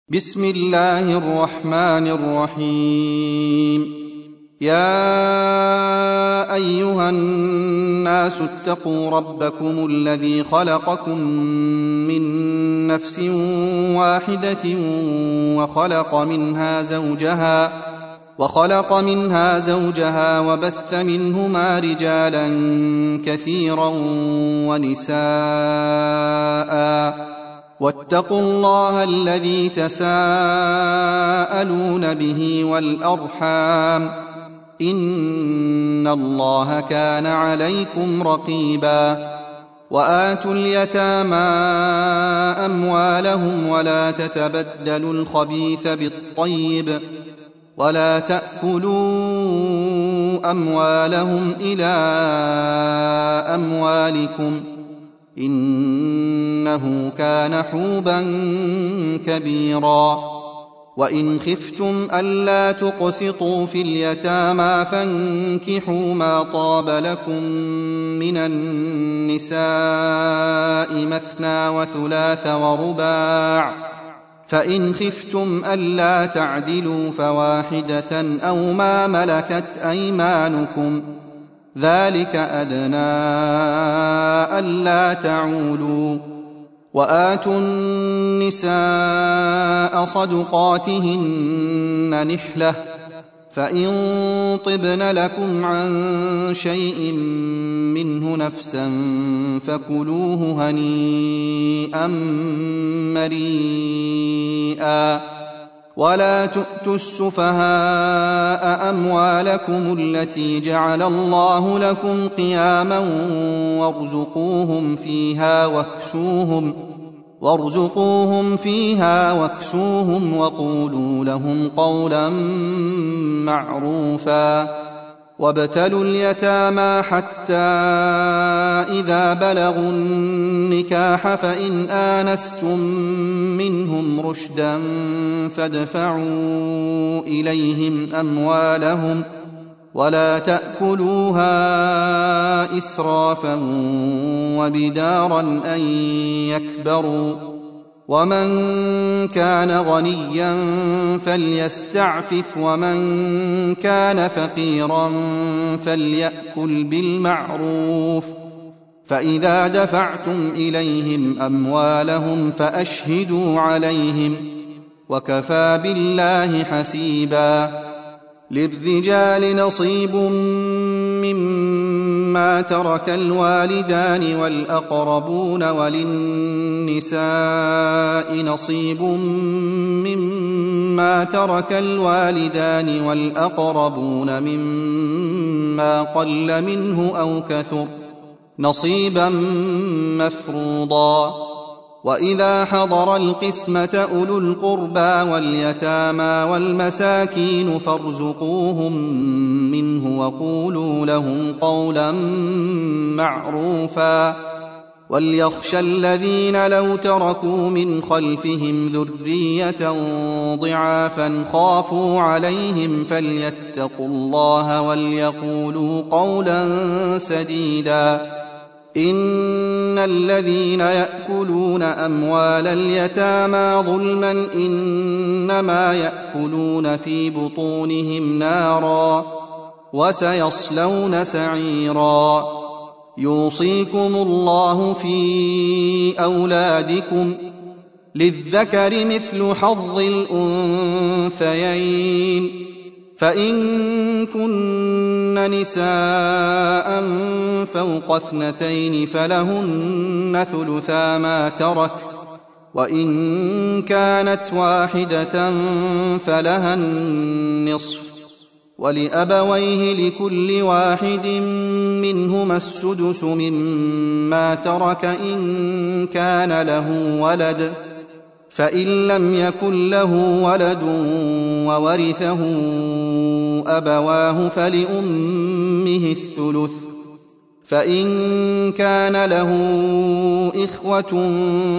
بسم الله الرحمن الرحيم. يا أيها الناس اتقوا ربكم الذي خلقكم من نفس واحدة وخلق منها زوجها وبث منهما رجالا كثيرا ونساء، واتقوا الله الذي تساءلون به والأرحام، إن الله كان عليكم رقيبا. وآتوا اليتامى أموالهم ولا تتبدلوا الخبيث بالطيب، ولا تأكلوا أموالهم إلى أموالكم، إنه كان حوبا كبيرا. وإن خفتم ألا تقسطوا في اليتامى فانكحوا ما طاب لكم من النساء مثنى وثلاث ورباع، فإن خفتم ألا تعدلوا فواحدة أو ما ملكت أيمانكم، ذلك أدنى ألا تعولوا. وآتوا النساء صدقاتهن نحلة، فإن طبن لكم عن شيء منه نفسا فكلوه هنيئا مريئا. ولا تؤتوا السفهاء أموالكم التي جعل الله لكم قياما وارزقوهم فيها واكسوهم وقولوا لهم قولا معروفا. وابتلوا اليتامى حتى إذا بلغوا النكاح فإن آنستم منهم رشدا فادفعوا إليهم أموالهم ولا تأكلوها إسرافا وبدارا أن يكبروا. ومن كان غنيا فليستعفف، ومن كان فقيرا فليأكل بالمعروف. فإذا دفعتم إليهم أموالهم فأشهدوا عليهم، وكفى بالله حسيبا. للرجال نصيب مما ترك الوالدان والأقربون، وللنساء نصيب مما ترك الوالدان والأقربون مما قل منه أو كثر، نصيبا مفروضا. وإذا حضر القسمة أولو القربى واليتامى والمساكين فارزقوهم منه وقولوا لهم قولا معروفا. وليخشى الذين لو تركوا من خلفهم ذرية ضعافا خافوا عليهم فليتقوا الله وليقولوا قولا سديدا. إن الذين يأكلون أموال اليتامى ظلما إنما يأكلون في بطونهم نارا وسيصلون سعيرا. يوصيكم الله في أولادكم، للذكر مثل حظ الأنثيين، فإن كن نساء فوق 2 فلهن ثلثا ما ترك، وإن كانت واحدة فلها النصف، ولأبويه لكل واحد منهما السدس مما ترك إن كان له ولد، فإن لم يكن له ولد وورثه أبواه فلأمه الثلث، فإن كان له إخوة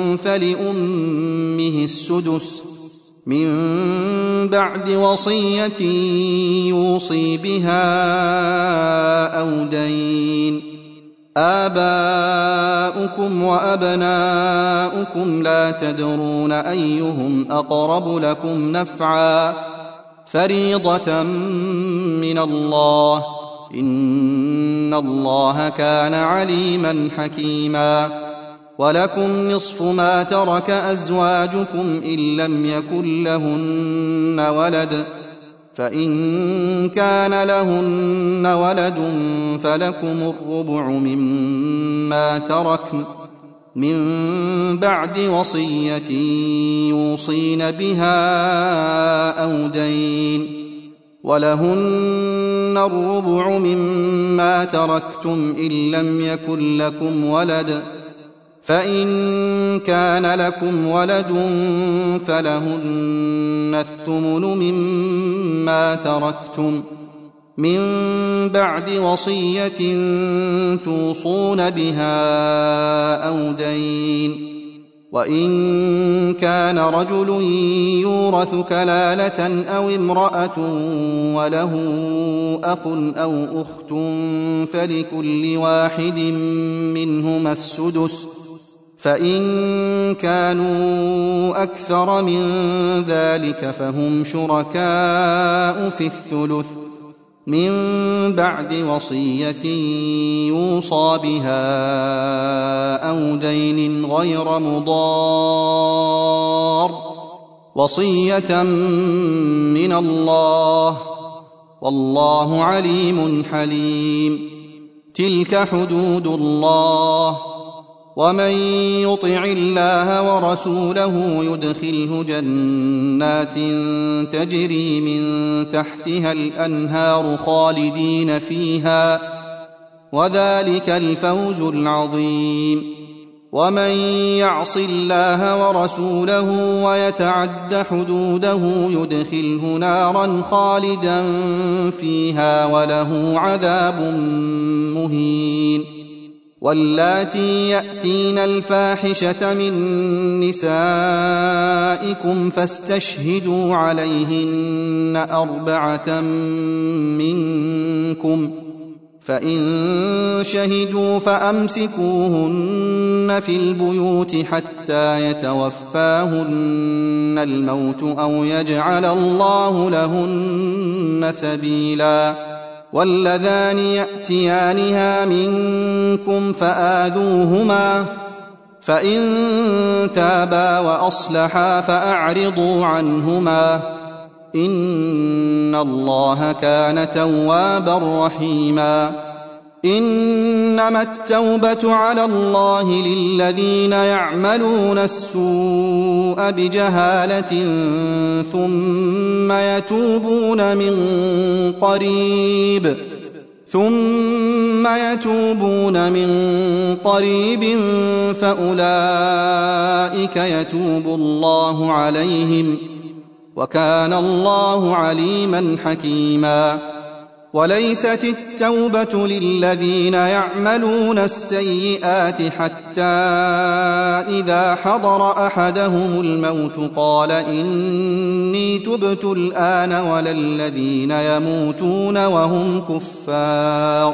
فلأمه السدس من بعد وصية يوصي بها أو دين. آباؤكم وأبناؤكم لا تدرون أيهم أقرب لكم نفعا فريضة من الله إن الله كان عليما حكيما ولكم نصف ما ترك أزواجكم إن لم يكن لهن ولد فإن كان لهن ولد فلكم الربع مما تركن من بعد وصية يوصين بها أو دين ولهن الربع مما تركتم إن لم يكن لكم ولد فإن كان لكم ولد فلهن الثمن مما تركتم من بعد وصية توصون بها أو دين وإن كان رجل يورث كلالة أو امرأة وله أخ أو أخت فلكل واحد منهما السدس فإن كانوا أكثر من ذلك فهم شركاء في الثلث من بعد وصية يوصى بها أو دين غير مضار وصية من الله والله عليم حليم تلك حدود الله ومن يطع الله ورسوله يدخله جنات تجري من تحتها الأنهار خالدين فيها وذلك الفوز العظيم ومن يعص الله ورسوله ويتعد حدوده يدخله نارا خالدا فيها وله عذاب مهين واللاتي يأتين الفاحشة من نسائكم فاستشهدوا عليهن 4 منكم فإن شهدوا فأمسكوهن في البيوت حتى يتوفاهن الموت أو يجعل الله لهن سبيلا واللذان يأتيانها منكم فآذوهما فإن تابا وأصلحا فأعرضوا عنهما إن الله كان توابا رحيما إنما التوبة على الله للذين يعملون السوء بجهالة ثم يتوبون من قريب فأولئك يتوب الله عليهم وكان الله عليما حكيما وليست التوبة للذين يعملون السيئات حتى إذا حضر أحدهم الموت قال إني تبت الآن ولا الذين يموتون وهم كفار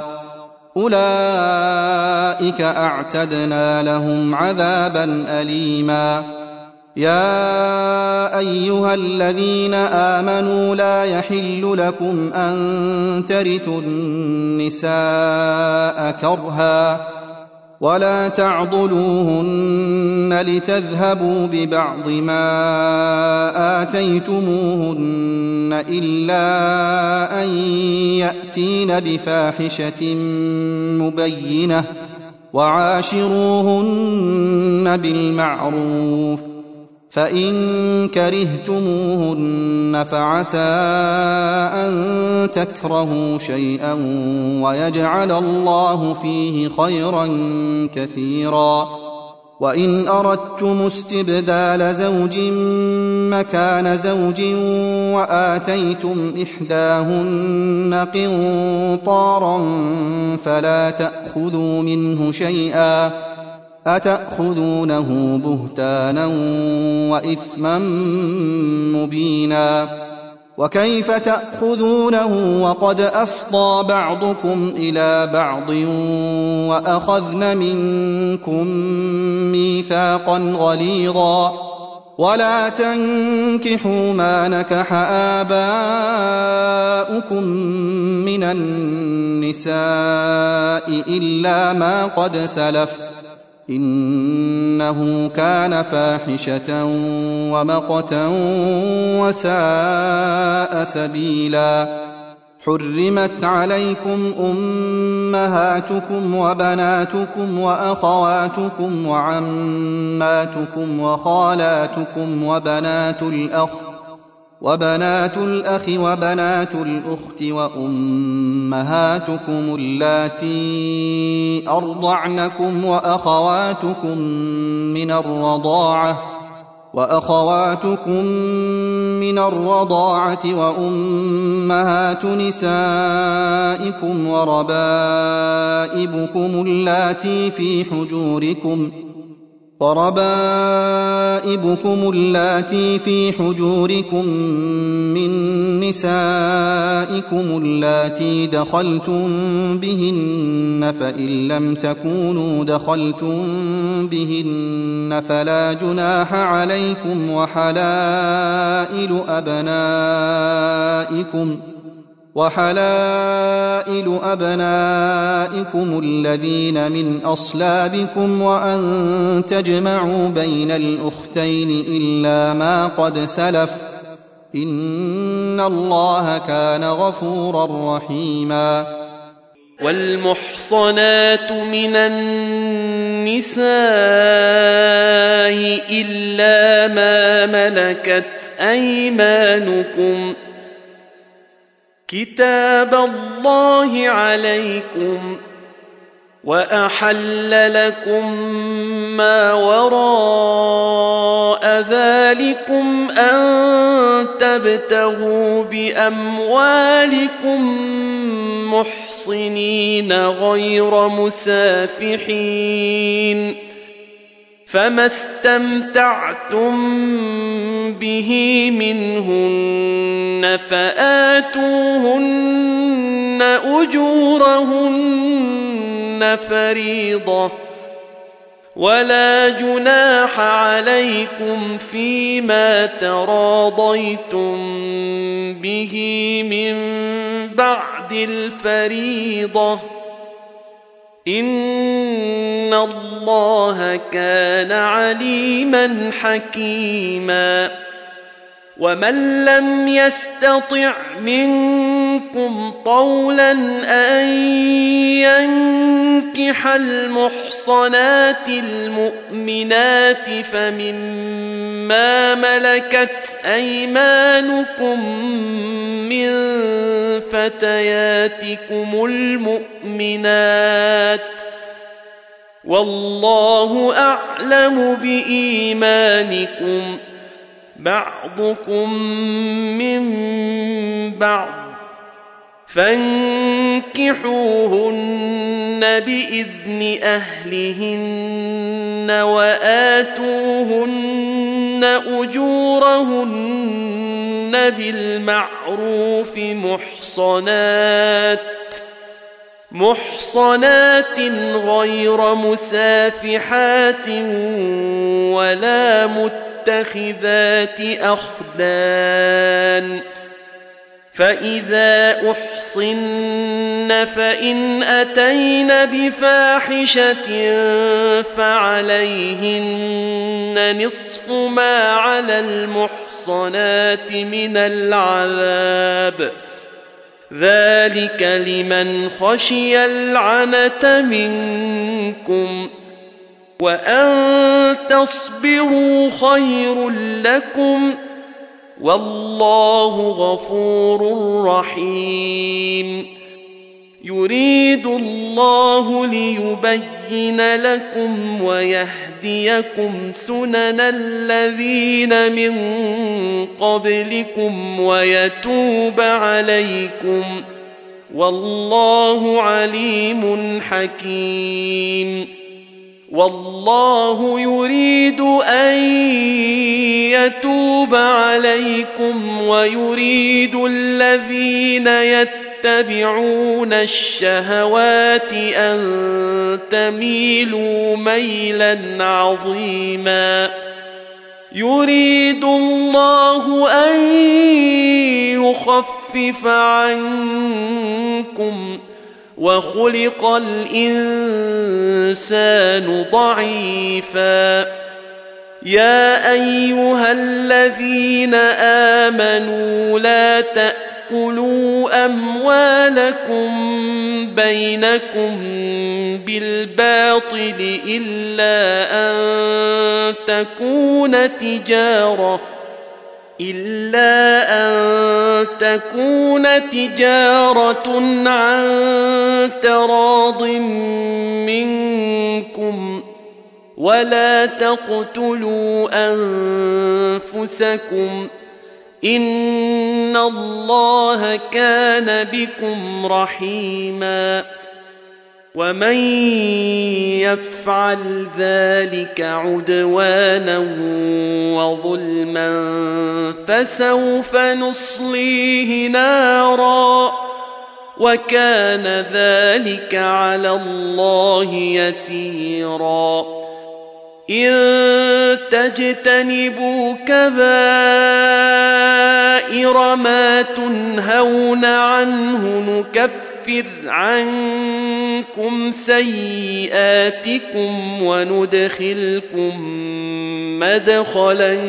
أولئك أعتدنا لهم عذابا أليما يا أيها الذين آمنوا لا يحل لكم أن ترثوا النساء كرها ولا تعضلوهن لتذهبوا ببعض ما آتيتموهن إلا أن يأتين بفاحشة مبينة وعاشروهن بالمعروف فإن كرهتموهن فعسى أن تكرهوا شيئا ويجعل الله فيه خيرا كثيرا وإن أردتم استبدال زوج مكان زوج وآتيتم إحداهن قنطارا فلا تأخذوا منه شيئا أتأخذونه بهتانا وإثما مبينا وكيف تأخذونه وقد أفضى بعضكم إلى بعض وأخذن منكم ميثاقا غليظا ولا تنكحوا ما نكح آباؤكم من النساء إلا ما قد سلف إنه كان فاحشة ومقتا وساء سبيلا حرمت عليكم أمهاتكم وبناتكم وأخواتكم وعماتكم وخالاتكم وبنات الأخ وبنات الأخت وأمهاتكم اللاتي أرضعنكم وأخواتكم من الرضاعة وأمهات نسائكم وربائبكم اللاتي في حجوركم من نسائكم اللاتي دخلتم بهن فإن لم تكونوا دخلتم بهن فلا جناح عليكم وحلائل أبنائكم الذين من أصلابكم وأن تجمعوا بين الأختين إلا ما قد سلف إن الله كان غفورا رحيما والمحصنات من النساء إلا ما ملكت أيمانكم كتاب الله عليكم وأحل لكم ما وراء ذلكم أن تبتغوا بأموالكم محصنين غير مسافحين فما استمتعتم به منهن فآتوهن أجورهن فريضة ولا جناح عليكم فيما تراضيتم به من بعد الفريضة إن الله كان عليما حكيما ومن لم يستطع منكم طولا أن ينكح المحصنات المؤمنات فمما ملكت أيمانكم من فتياتكم المؤمنات والله أعلم بإيمانكم بعضكم من بعض فانكحوهن بإذن أهلهن وآتوهن أجورهن بالمعروف محصنات غير مسافحات ولا متخذات أخدان فإذا أحصن فإن أتين بفاحشة فعليهن نصف ما على المحصنات من العذاب ذلك لمن خشي العنة منكم وأن تصبروا خير لكم والله غفور رحيم يريد الله ليبين لكم ويهديكم سنن الذين من قبلكم ويتوب عليكم والله عليم حكيم والله يريد أن يتوب عليكم ويريد الذين يتبعون الشهوات أن تميلوا ميلا عظيما يريد الله أن يخفف عنكم وخلق الإنسان ضعيفا يا أيها الذين آمنوا لا تأكلوا أموالكم بينكم بالباطل إلا أن تكون تجارة عن تراض منكم ولا تقتلوا أنفسكم إن الله كان بكم رحيما ومن يفعل ذلك عدوانا وظلما فسوف نصليه نارا وكان ذلك على الله يسيرا إن تجتنبوا كبائر ما تنهون عنه نكفر عنكم سيئاتكم وندخلكم مدخلا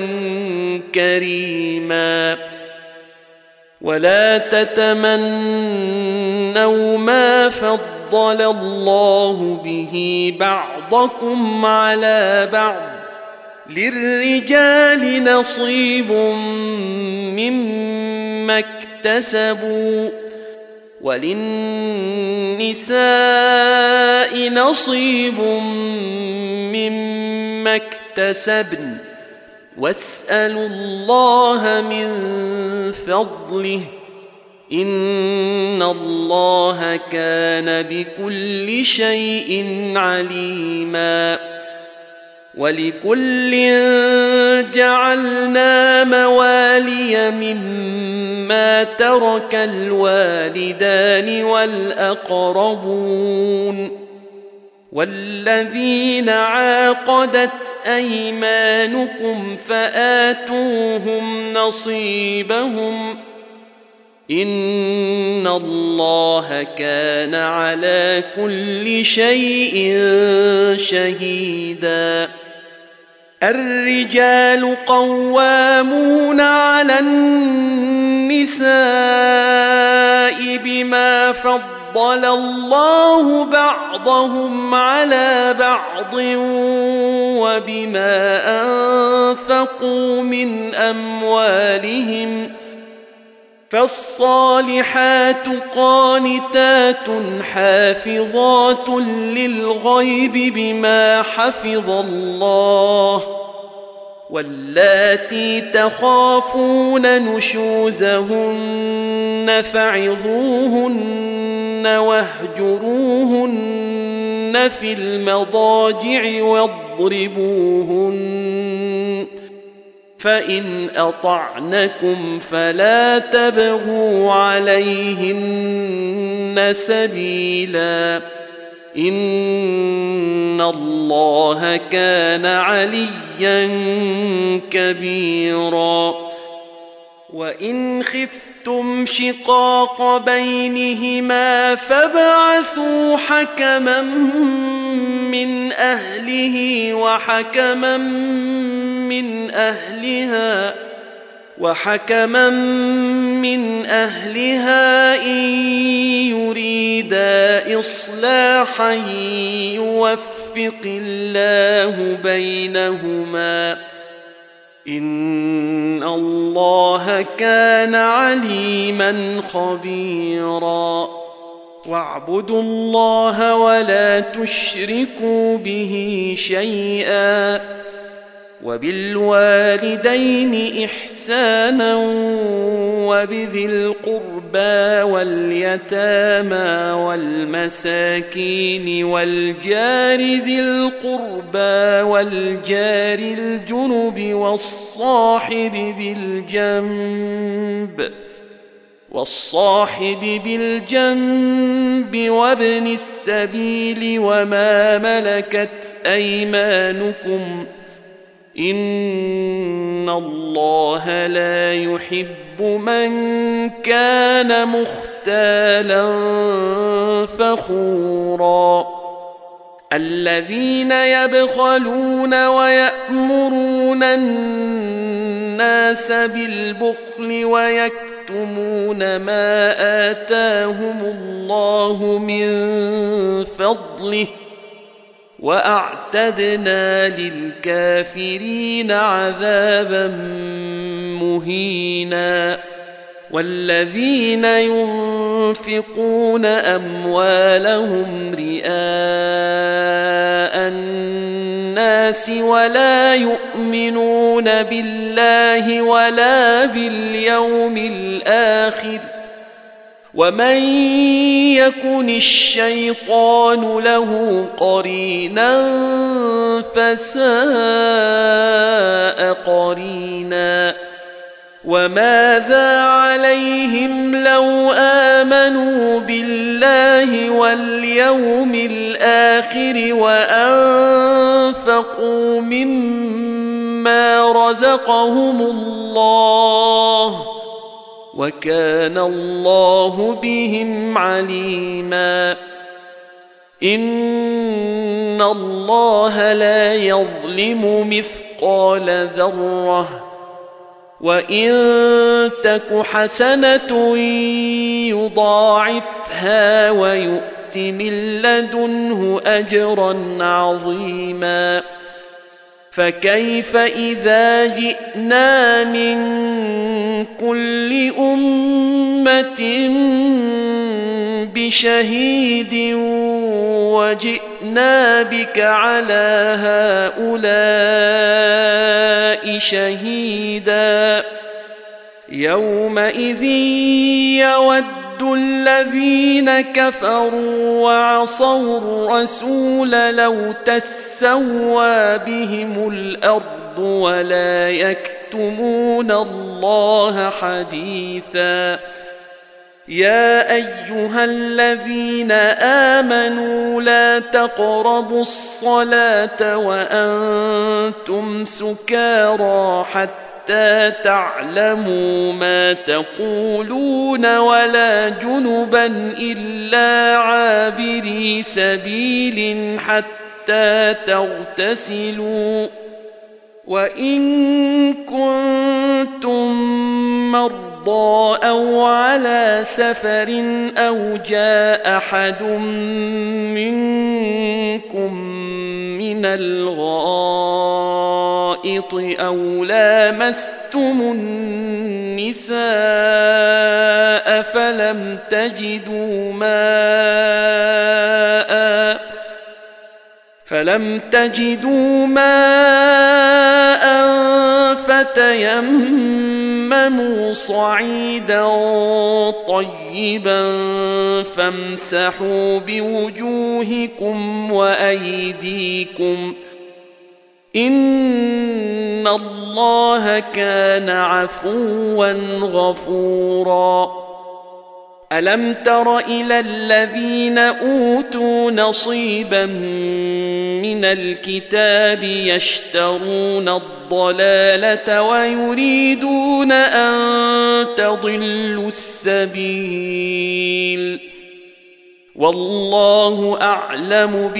كريما ولا تتمنوا ما فضل الله به بعضكم على بعض للرجال نصيب مما اكتسبوا وللنساء نصيب مما اكتسبن واسألوا الله من فضله إن الله كان بكل شيء عليما ولكل جعلنا موالي مما ترك الوالدان والأقربون والذين عاقدت أيمانكم فآتوهم نصيبهم إن الله كان على كل شيء شهيدا الرجال قوامون على النساء بما فضل الله بعضهم على بعض وبما أنفقوا من أموالهم فالصالحات قانتات حافظات للغيب بما حفظ الله واللاتي تخافون نشوزهن فعظوهن واهجروهن في المضاجع واضربوهن فإن أطعنكم فلا تبغوا عليهن سبيلا إن الله كان عليا كبيرا وإن خفتم شقاق بينهما فابعثوا حكما من أهله وحكما من أهلها إن يريدا إصلاحا يوفق الله بينهما إن الله كان عليما خبيرا واعبدوا الله ولا تشركوا به شيئا وبالوالدين إحسانا وبذي القربى واليتامى والمساكين والجار ذي القربى والجار الجنب والصاحب بالجنب وابن السبيل وما ملكت أيمانكم إن الله لا يحب من كان مختالا فخورا الذين يبخلون ويأمرون الناس بالبخل ويكتمون ما آتاهم الله من فضله وأعتدنا للكافرين عذابا مهينا والذين ينفقون أموالهم رئاء الناس ولا يؤمنون بالله ولا باليوم الآخر ومن يكن الشيطان له قرينا فساء قرينا وماذا عليهم لو آمنوا بالله واليوم الآخر وأنفقوا مما رزقهم الله وكان الله بهم عليما إن الله لا يظلم مثقال ذرة وإن تك حسنة يضاعفها ويؤت من لدنه أجرا عظيما فكيف إذا جئنا من كل أمة بشهيد وجئنا بك على هؤلاء شهيدا يومئذ يود الذين كفروا وعصوا الرسول لو تسوى بهم الأرض ولا يكتمون الله حديثا يا أيها الذين آمنوا لا تقربوا الصلاة وأنتم سكارى حتى تعلموا ما تقولون ولا جنبا إلا عابري سبيل حتى تغتسلوا وإن كنتم مرضى أو على سفر أو جاء أحد منكم من الغائط أو لامستم النساء فلم تجدوا ماء فتيمموا صعيدا طيبا فامسحوا بوجوهكم وأيديكم إن الله كان عفوا غفورا ألم تر إلى الذين أوتوا نصيبا من الكتاب يشترون الضلالة ويريدون أن تضلوا السبيل والله أعلم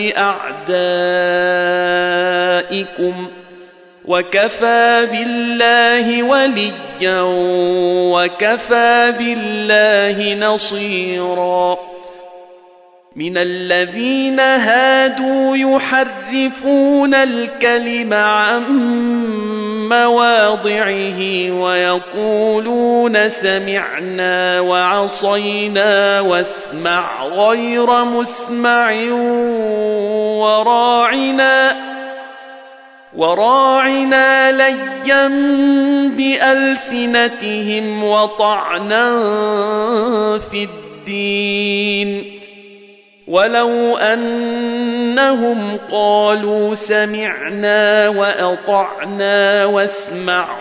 بأعدائكم وكفى بالله وليا وكفى بالله نصيرا من الذين هادوا يحرفون الكلم عن مواضعه ويقولون سمعنا وعصينا واسمع غير وراعنا ليا بألسنتهم وطعنا في الدين ولو أنهم قالوا سمعنا وأطعنا واسمع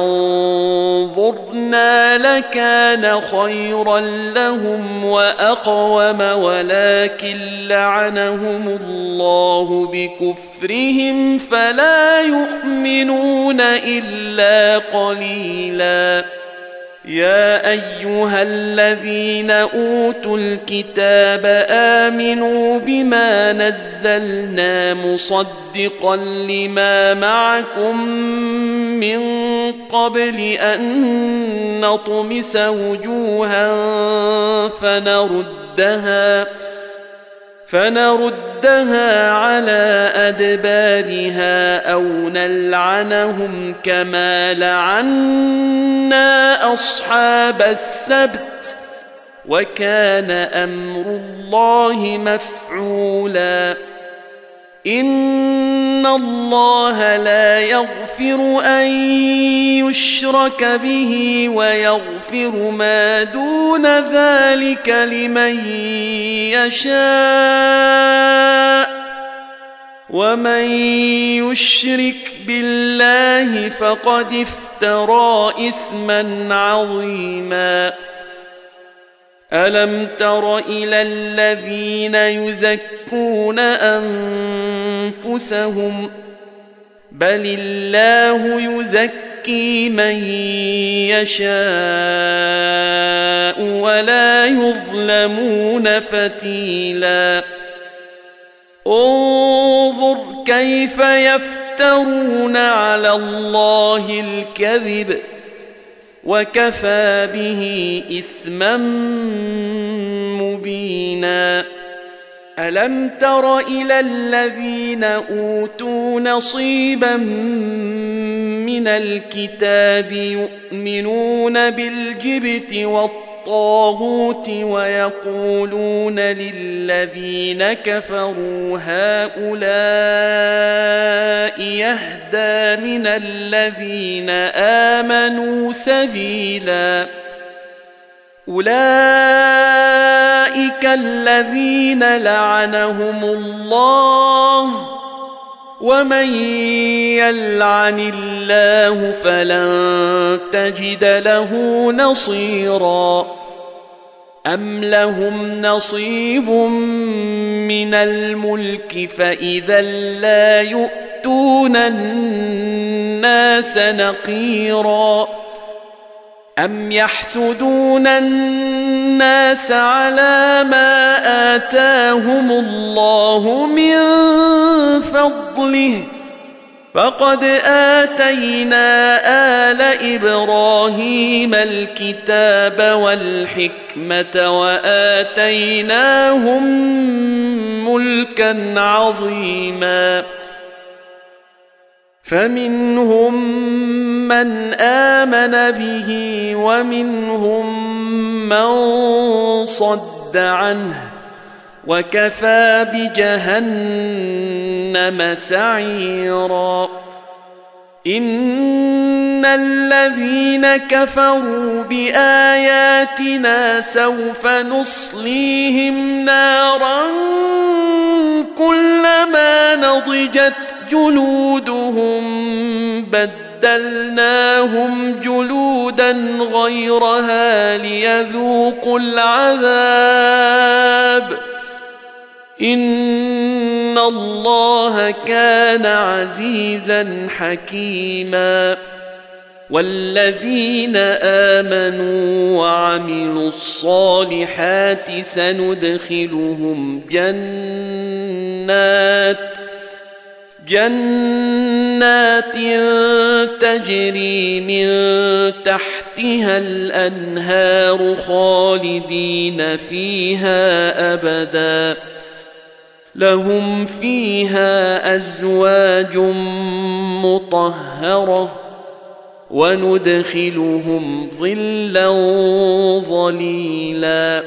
وانظرنا لكان خيرا لهم وأقوم ولكن لعنهم الله بكفرهم فلا يؤمنون إلا قليلا يا أيها الذين أوتوا الكتاب آمنوا بما نزلنا مصدقا لما معكم من قبل أن نطمس وجوها فنردها على أدبارها أو نلعنهم كما لعنا أصحاب السبت وكان أمر الله مفعولا إن الله لا يغفر أن يشرك به ويغفر ما دون ذلك لمن يشاء ومن يشرك بالله فقد افترى إثما عظيما ألم تر إلى الذين يزكون أنفسهم بل الله يزكي من يشاء ولا يظلمون فتيلا انظر كيف يفترون على الله الكذب وكفى به إثما مبينا ألم تر إلى الذين أوتوا نصيبا من الكتاب يؤمنون بالجبت والطاغوت ويقولون للذين كفروا هؤلاء يهدى من الذين آمنوا سبيلا أولئك الذين لعنهم الله ومن يلعن الله فلن تجد له نصيرا أم لهم نصيب من الملك فإذا لا يؤتون الناس نقيرا أم يحسدون الناس على ما آتاهم الله من فضله فقد آتينا آل إبراهيم الكتاب والحكمة وآتيناهم ملكا عظيما فمنهم من آمن به ومنهم من صد عنه وكفى بجهنم سعيرا إن الذين كفروا بآياتنا سوف نصليهم نارا كلما نضجت جلودهم بدلناهم جلودا غيرها ليذوقوا العذاب إن الله كان عزيزا حكيما والذين آمنوا وعملوا الصالحات سندخلهم جنات تجري من تحتها الأنهار خالدين فيها أبدا لهم فيها أزواج مطهرة وندخلهم ظلا ظليلا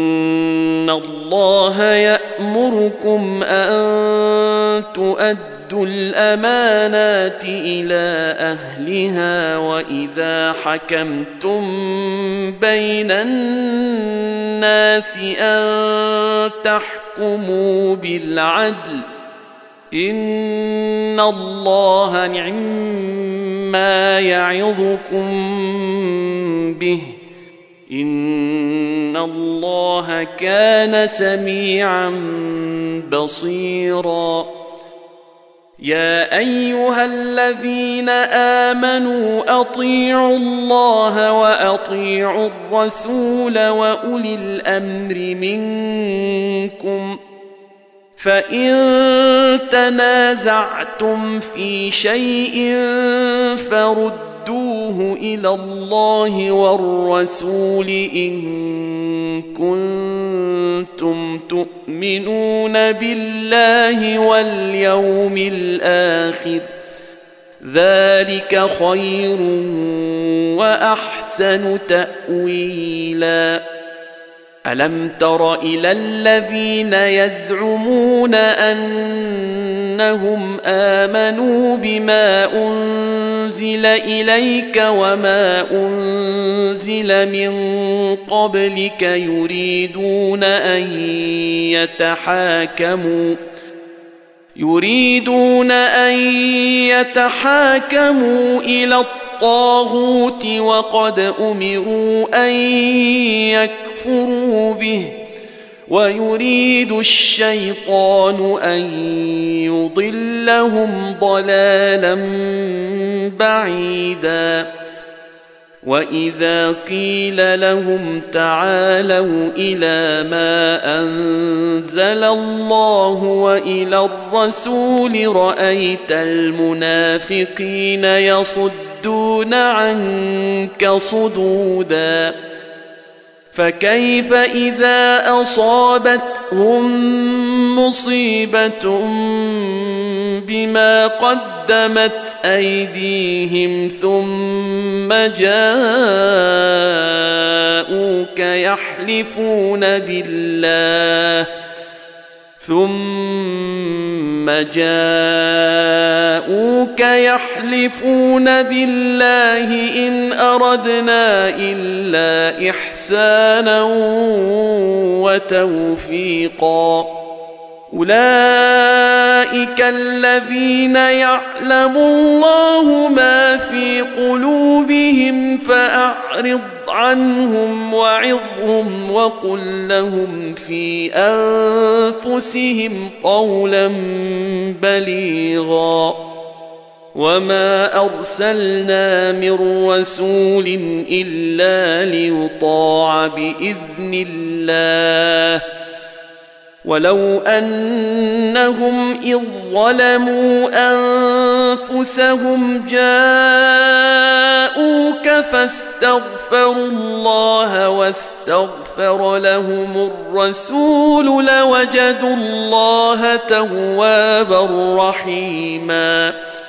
إن الله يأمركم أن تؤدوا وأدوا الأمانات إلى أهلها وإذا حكمتم بين الناس أن تحكموا بالعدل إن الله نعما يعظكم به إن الله كان سميعا بصيرا يا أيها الذين آمنوا أطيعوا الله وأطيعوا الرسول وأولي الأمر منكم فإن تنازعتم في شيء فردوه إلى الله والرسول إن كنتم تؤمنون بالله واليوم الآخر ذلك خير وأحسن تأويلا ألم تر إلى الذين يزعمون أنهم آمنوا بما أنزل إليك وما أنزل من قبلك يريدون أن يتحاكموا إلى الطاغوت وقد أمروا أن يكفروا به ويريد الشيطان أن يضلهم ضلالا بعيدا وإذا قيل لهم تعالوا إلى ما أنزل الله وإلى الرسول رأيت المنافقين يصدون عنك صدودا فكيف إذا أصابتهم مصيبة بما قدمت أيديهم ثم جاءوك يحلفون بالله إن أردنا إلا إحسانا وتوفيقا أولئك الذين يعلم الله ما في قلوبهم فأعرض عنهم وعظهم وقل لهم في أنفسهم قولا بليغا وما أرسلنا من رسول إلا ليطاع بإذن الله ولو أنهم إذ ظلموا أنفسهم جاءوك فاستغفروا الله واستغفر لهم الرسول لوجدوا الله توابا رحيما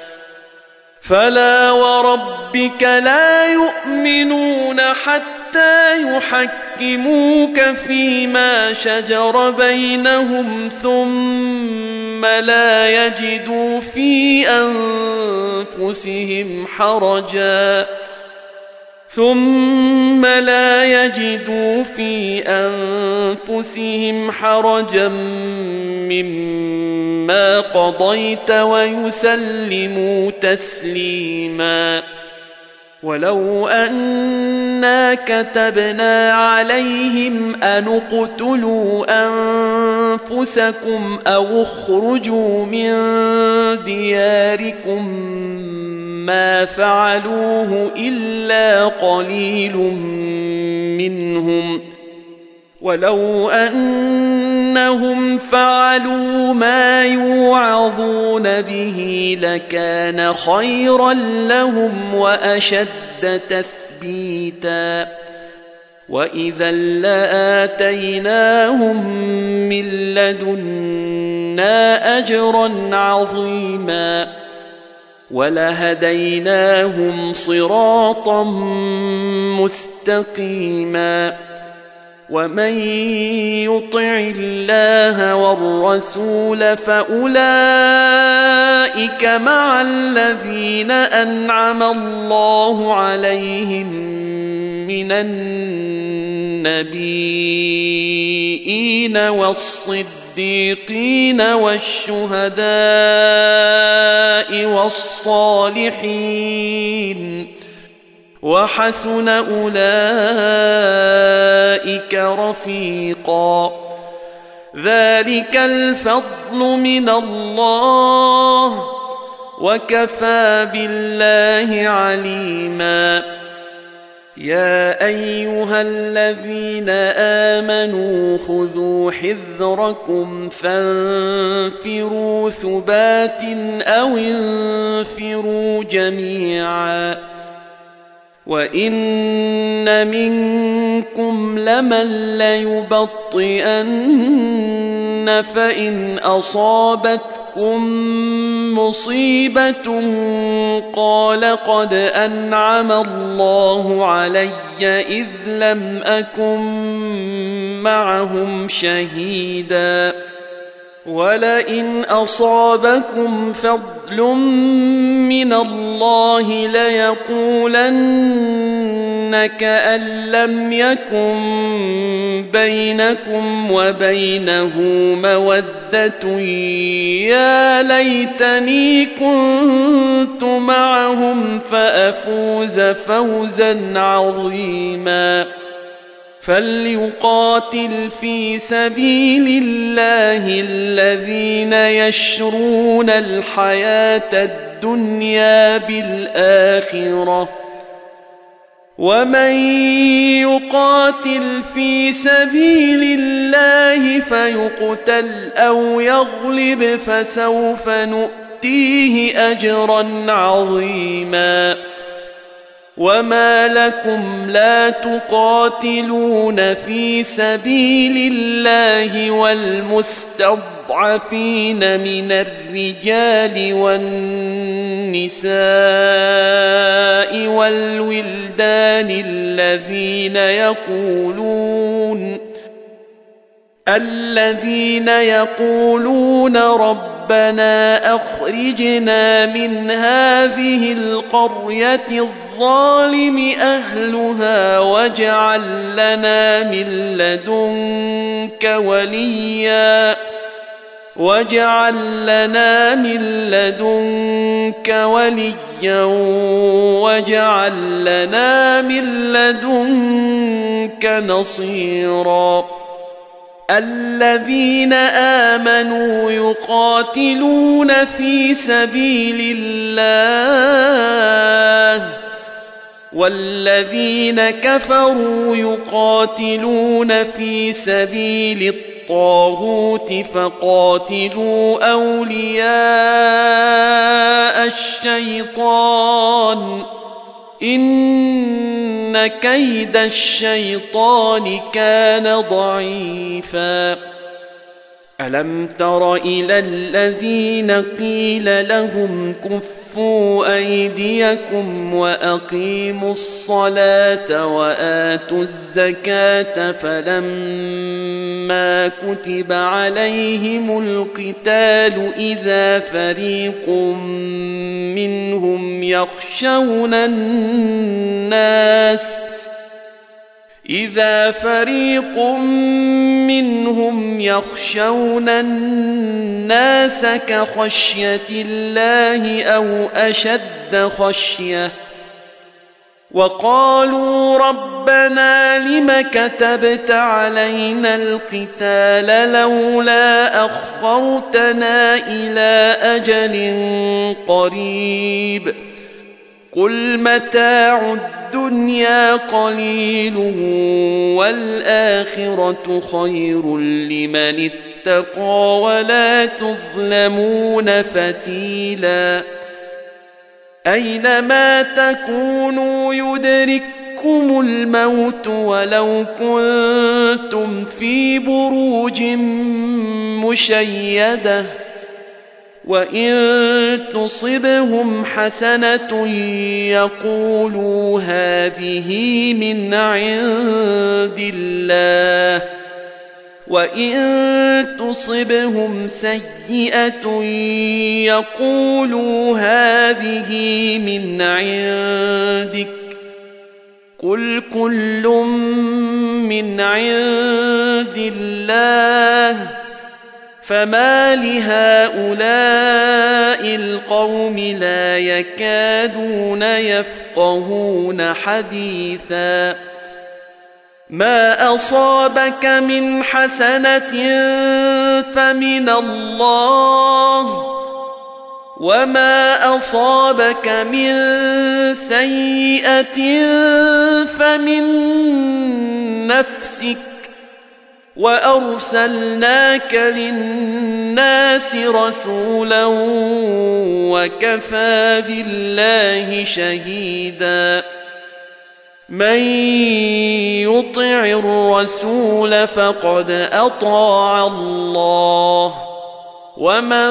فلا وربك لا يؤمنون حتى يحكموك فيما شجر بينهم ثم لا يجدوا في أنفسهم حرجا مما قضيت ويسلموا تسليما ولو أنا كتبنا عليهم أن اقتلوا أنفسكم أو اخرجوا من دياركم ما فعلوه إلا قليل منهم ولو أنهم فعلوا ما يوعظون به لكان خيرا لهم وأشد تثبيتا وإذا لآتيناهم من لدنا أجرا عظيما ولهديناهم صراطا مستقيما ومن يطع الله والرسول فأولئك مع الذين أنعم الله عليهم من النبيين والصديقين والشهداء والصالحين وحسن أولئك رفيقا ذلك الفضل من الله وكفى بالله عليما يا أيها الذين آمنوا خذوا حذركم فانفروا ثبات أو انفروا جميعا وإن منكم لمن ليبطئن فإن أصابتكم مصيبة قال قد أنعم الله علي إذ لم أكن معهم شهيدا ولئن أصابكم فضل من الله ليقولن كأن لم يكن بينكم وبينه مودة يا ليتني كنت معهم فأفوز فوزا عظيما فليقاتل في سبيل الله الذين يشرون الحياة الدنيا بالآخرة ومن يقاتل في سبيل الله فيقتل أو يغلب فسوف نؤتيه أجرا عظيما وما لكم لا تقاتلون في سبيل الله والمستضعفين من الرجال والنساء والولدان الذين يقولون ربنا أخرجنا من هذه القرية الظالم أهلها واجعل لنا من لدنك وليا واجعل لنا من لدنك نصيرا الذين آمنوا يقاتلون في سبيل الله والذين كفروا يقاتلون في سبيل الطاغوت فقاتلوا أولياء الشيطان إن كيد الشيطان كان ضعيفا ألم تر إلى الذين قيل لهم كفوا أيديكم وأقيموا الصلاة وآتوا الزكاة فلما كتب عليهم القتال إذا فريق منهم يخشون الناس كخشية الله أو أشد خشية وقالوا ربنا لم كتبت علينا القتال لولا أخرتنا إلى أجل قريب قل متاع الدنيا قليل والآخرة خير لمن اتقى ولا تظلمون فتيلا أينما تكونوا يدرككم الموت ولو كنتم في بروج مشيدة وإن تصبهم حسنة يقولوا هذه من عند الله، وإن تصبهم سيئة يقولوا هذه من عندك، قل كل من عند الله، فما لهؤلاء القوم لا يكادون يفقهون حديثا. ما أصابك من حسنة فمن الله، وما أصابك من سيئة فمن نفسك، وأرسلناك للناس رسولا وكفى بالله شهيدا. من يطع الرسول فقد أطاع الله، ومن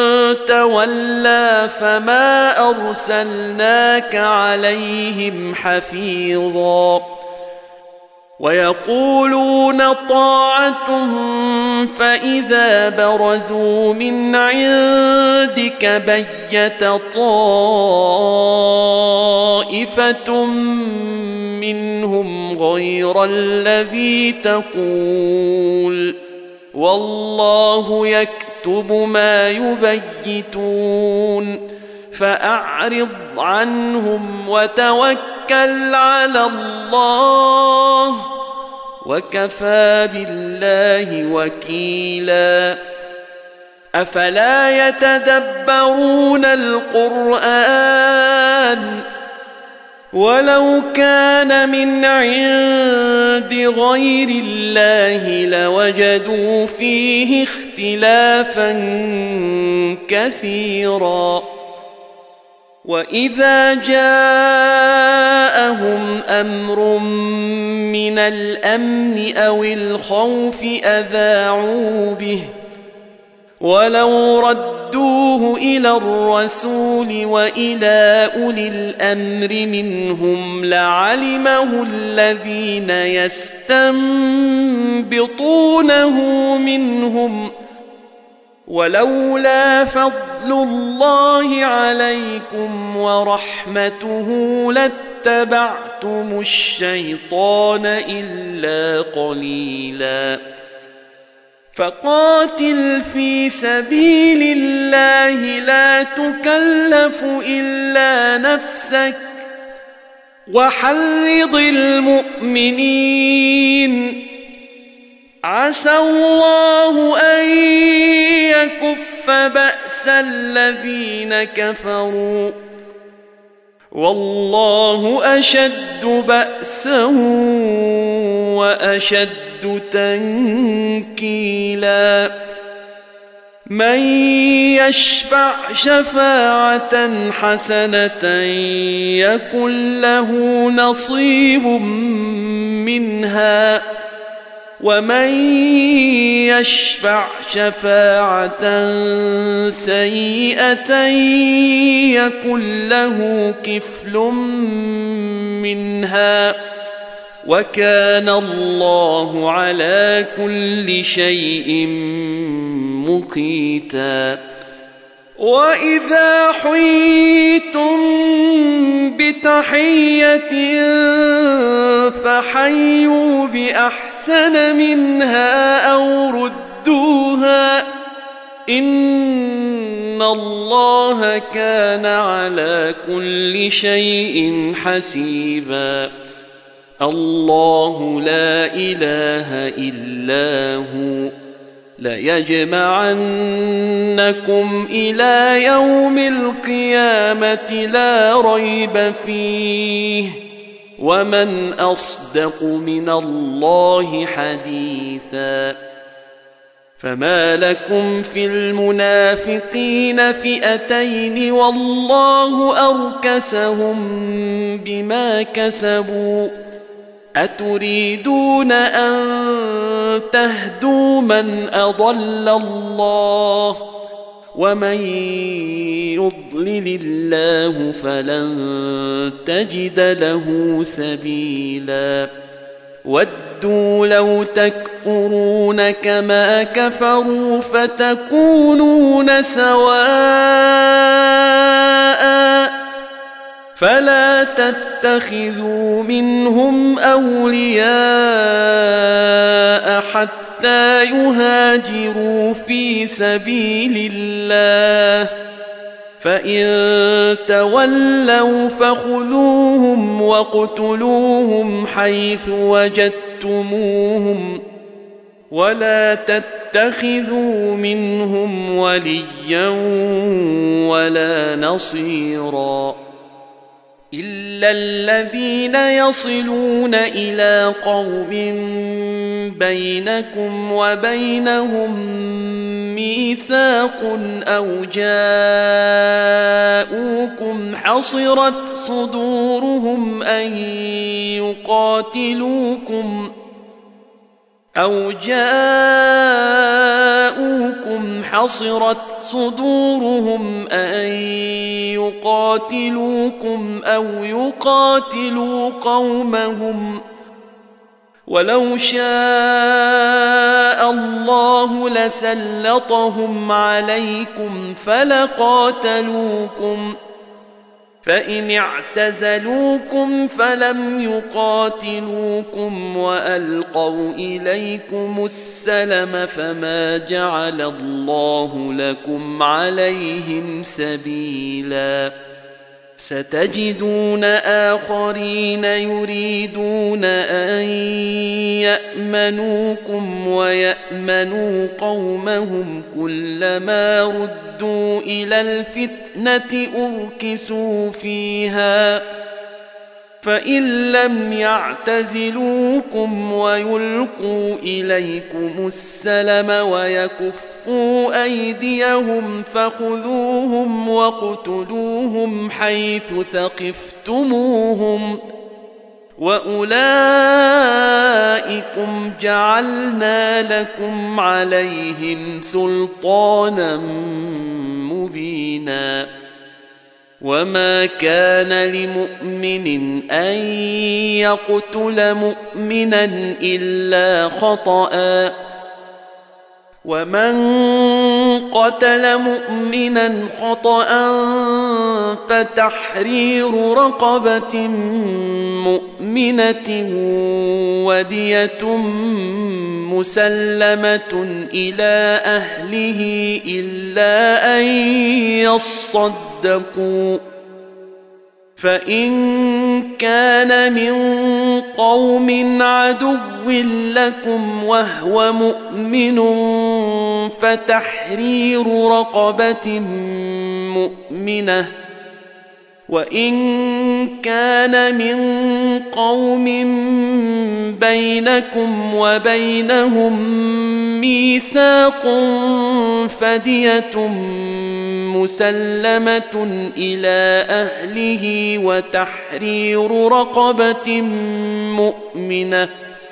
تولى فما أرسلناك عليهم حفيظا. ويقولون طاعة فإذا برزوا من عندك بيت طائفة منهم غير الذي تقول، والله يكتب ما يبيتون، فأعرض عنهم وتوكل على الله، وكفى بالله وكيلا. أفلا يتدبرون القرآن ولو كان من عند غير الله لوجدوا فيه اختلافا كثيرا. وإذا جاءهم أمر من الأمن أو الخوف أذاعوا به، ولو ردوه إلى الرسول وإلى أولي الأمر منهم لعلمه الذين يستنبطونه منهم، ولولا فضل الله عليكم ورحمته لاتبعتم الشيطان إلا قليلا. فقاتل في سبيل الله لا تكلف إلا نفسك، وحرض المؤمنين، عسى الله أن يكف بأس الذين كفروا، والله أشد بأسا وأشد تنكيلا. من يشفع شفاعة حسنة يكن له نصيب منها، ومن يشفع شفاعة سيئة يكن له كفل منها، وكان الله على كل شيء مقيتا. وإذا حييتم بتحية فحيوا بأحسن منها أو ردوها، إن الله كان على كل شيء حسيبا. الله لا إله إلا هو ليجمعنكم إلى يوم القيامة لا ريب فيه، ومن أصدق من الله حديثا. فما لكم في المنافقين فئتين والله أركسهم بما كسبوا، أتريدون أن تهدوا من أضل الله، ومن يضلل الله فلن تجد له سبيلا ودوا لو تكفرون كما كفروا فتكونون سواء فلا تتخذوا منهم أولياء حتى يهاجروا في سبيل الله فإن تولوا فخذوهم واقتلوهم حيث وجدتموهم ولا تتخذوا منهم وليا ولا نصيرا إلا الذين يصلون إلى قوم بينكم وبينهم ميثاق أو جاءوكم حصرت صدورهم أن يقاتلوكم أو يقاتلوا قومهم ولو شاء الله لسلطهم عليكم فلقاتلوكم فإن اعتزلوكم فلم يقاتلوكم وألقوا إليكم السلم فما جعل الله لكم عليهم سبيلا ستجدون آخرين يريدون أن يأمنوكم ويأمنوا قومهم كلما ردوا إلى الفتنة أركسوا فيها فإن لم يعتزلوكم ويلقوا إليكم السلم ويكفوا أيديهم فخذوهم واقتلوهم حيث ثقفتموهم وأولئكم جعلنا لكم عليهم سلطانا مبينا وما كان لمؤمن أن يقتل مؤمنا إلا خطأ ومن قتل مؤمنا خطأ فتحرير رقبة مؤمنة ودية مسلمة إلى أهله إلا أن يصدقوا فإن كان من قوم عدو لكم وهو مؤمن فتحرير رقبة مؤمنة وإن كان من قوم بينكم وبينهم ميثاق فدية مسلمة إلى أهله وتحرير رقبة مؤمنة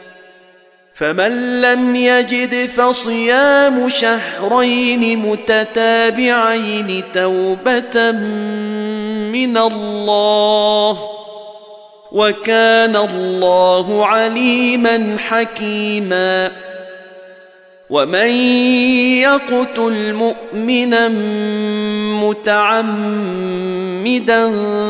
فمن لم يجد فصيام شهرين متتابعين توبة من الله وكان الله عليما حكيما ومن يقتل مؤمنا متعمدا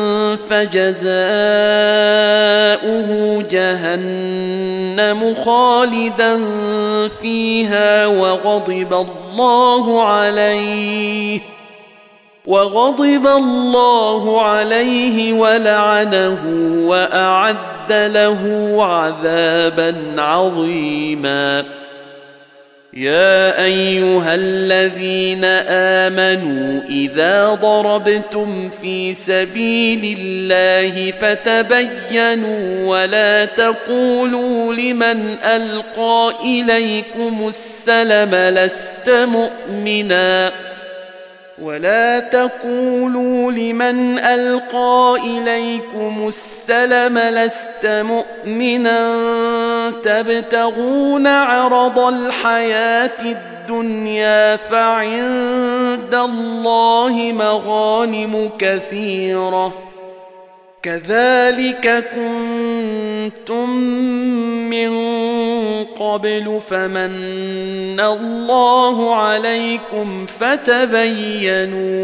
فجزاؤه جهنم خالدا فيها وغضب الله عليه ولعنه وأعد له عذابا عظيما يا أيها الذين آمنوا إذا ضربتم في سبيل الله فتبينوا ولا تقولوا لمن ألقى إليكم السلم لست مؤمنا تبتغون عرض الحياة الدنيا فعند عند الله مغانم كثيرة كذلك كنتم من قبل فمن الله عليكم فتبينوا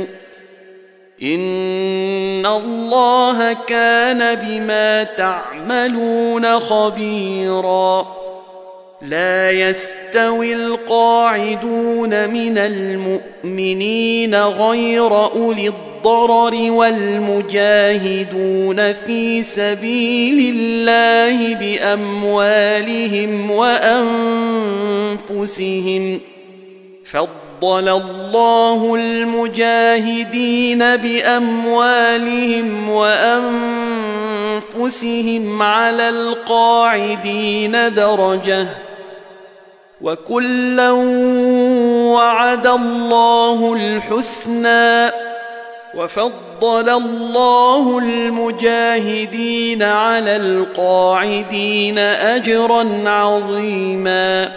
إن الله كان بما تعملون خبيرا لا يستوي القاعدون من المؤمنين غير أولي الضرر والمجاهدون في سبيل الله بأموالهم وأنفسهم فضل الله المجاهدين بأموالهم وأنفسهم على القاعدين درجة وكلا وعد الله الحسنى وفضل الله المجاهدين على القاعدين أجرا عظيما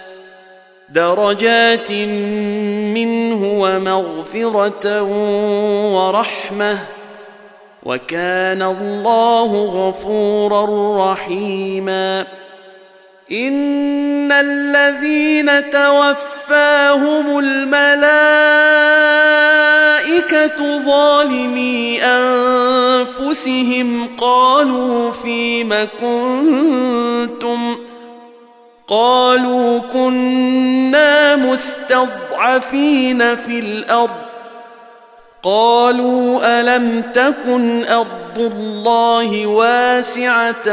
درجات منه ومغفرة ورحمة وكان الله غفورا رحيما إن الذين توفاهم الملائكة ظالمي أنفسهم قالوا فيم كنتم قالوا كنا مستضعفين في الأرض قالوا ألم تكن أرض الله واسعة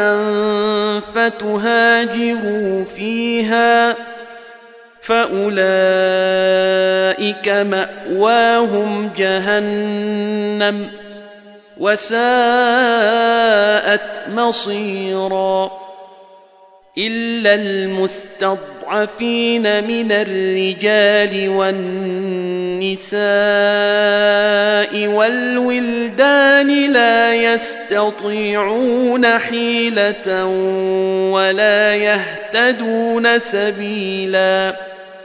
فتهاجروا فيها فأولئك مأواهم جهنم وساءت مصيرا إلا المستضعفين من الرجال والنساء والولدان لا يستطيعون حيلة ولا يهتدون سبيلا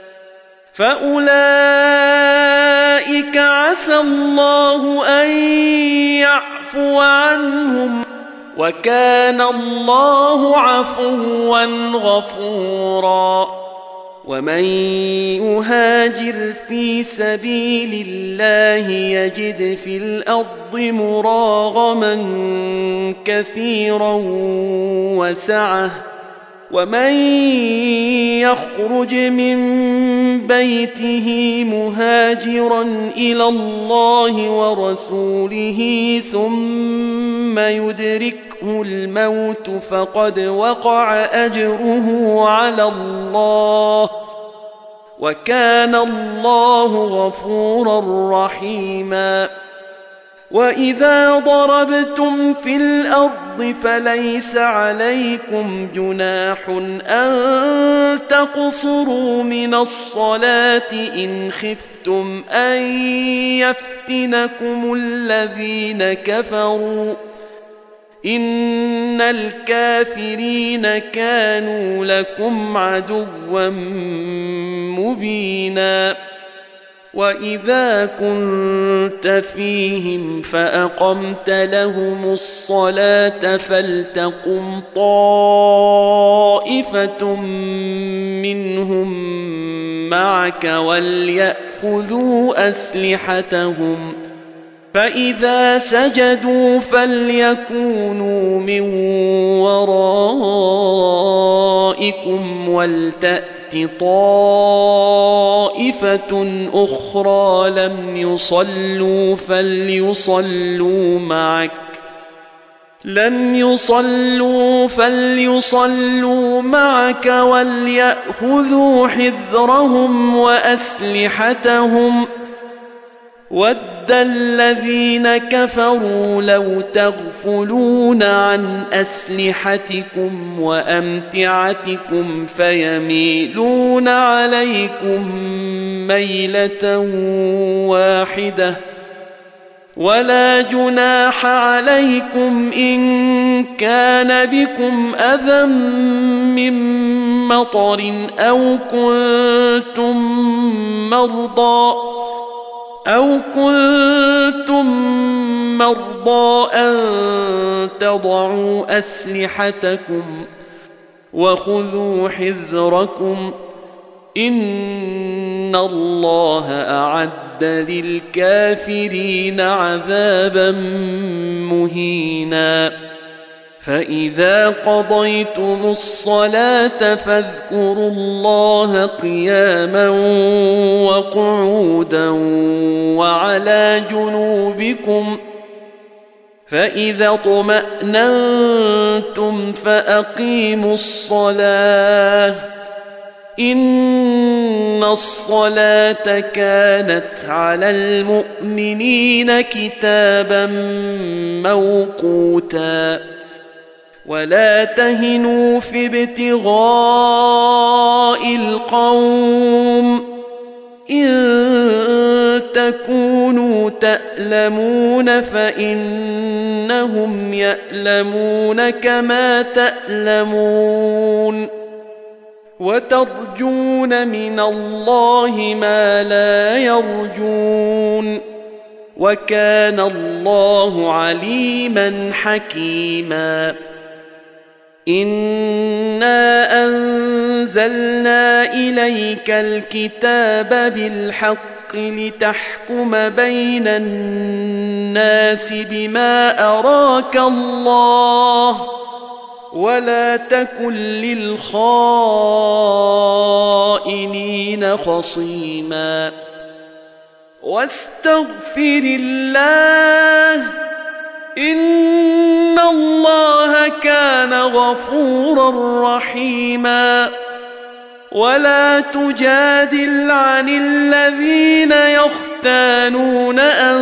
فأولئك عسى الله أن يعفو عنهم وكان الله عفوا غفورا ومن يهاجر في سبيل الله يجد في الأرض مراغما كثيرا وسعة ومن يخرج من بيته مهاجرا إلى الله ورسوله ثم يدركه الموت فقد وقع أجره على الله وكان الله غفورا رحيما وإذا ضربتم في الأرض فليس عليكم جناح أن تقصروا من الصلاة إن خفتم أن يفتنكم الذين كفروا إن الكافرين كانوا لكم عدوا مبينا وإذا كنت فيهم فأقمت لهم الصلاة فلتقم طائفة منهم معك وليأخذوا أسلحتهم فإذا سجدوا فليكونوا من ورائكم ولتأت طائفة أخرى لم يصلوا فليصلوا معك وليأخذوا حذرهم وأسلحتهم ود الذين كفروا لو تغفلون عن أسلحتكم وأمتعتكم فيميلون عليكم ميلة واحدة ولا جناح عليكم إن كان بكم أذى من مطر أو كنتم مرضى أو كنتم مرضى أن تضعوا أسلحتكم وخذوا حذركم إن الله أعد للكافرين عذابا مهينا فإذا قضيتم الصلاة فاذكروا الله قياما وقعودا وعلى جنوبكم فإذا اطمأننتم فأقيموا الصلاة إن الصلاة كانت على المؤمنين كتابا موقوتا ولا تهنوا في ابتغاء القوم إن تكونوا تألمون فإنهم يألمون كما تألمون وترجون من الله ما لا يرجون وكان الله عليما حكيما إنا أنزلنا إليك الكتاب بالحق لتحكم بين الناس بما أراك الله ولا تكن للخائنين خصيما واستغفر الله إن الله كان غفورا رحيما ولا تجادل عن الذين يختانون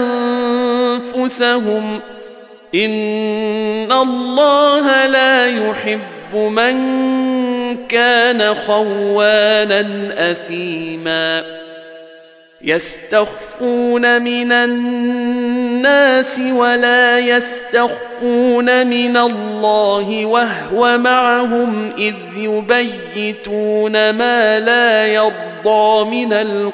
أنفسهم إن الله لا يحب من كان خوانا أثيما يستخفون من الناس ولا يستخفون من الله وهو معهم إذ يبيتون ما لا يرضى من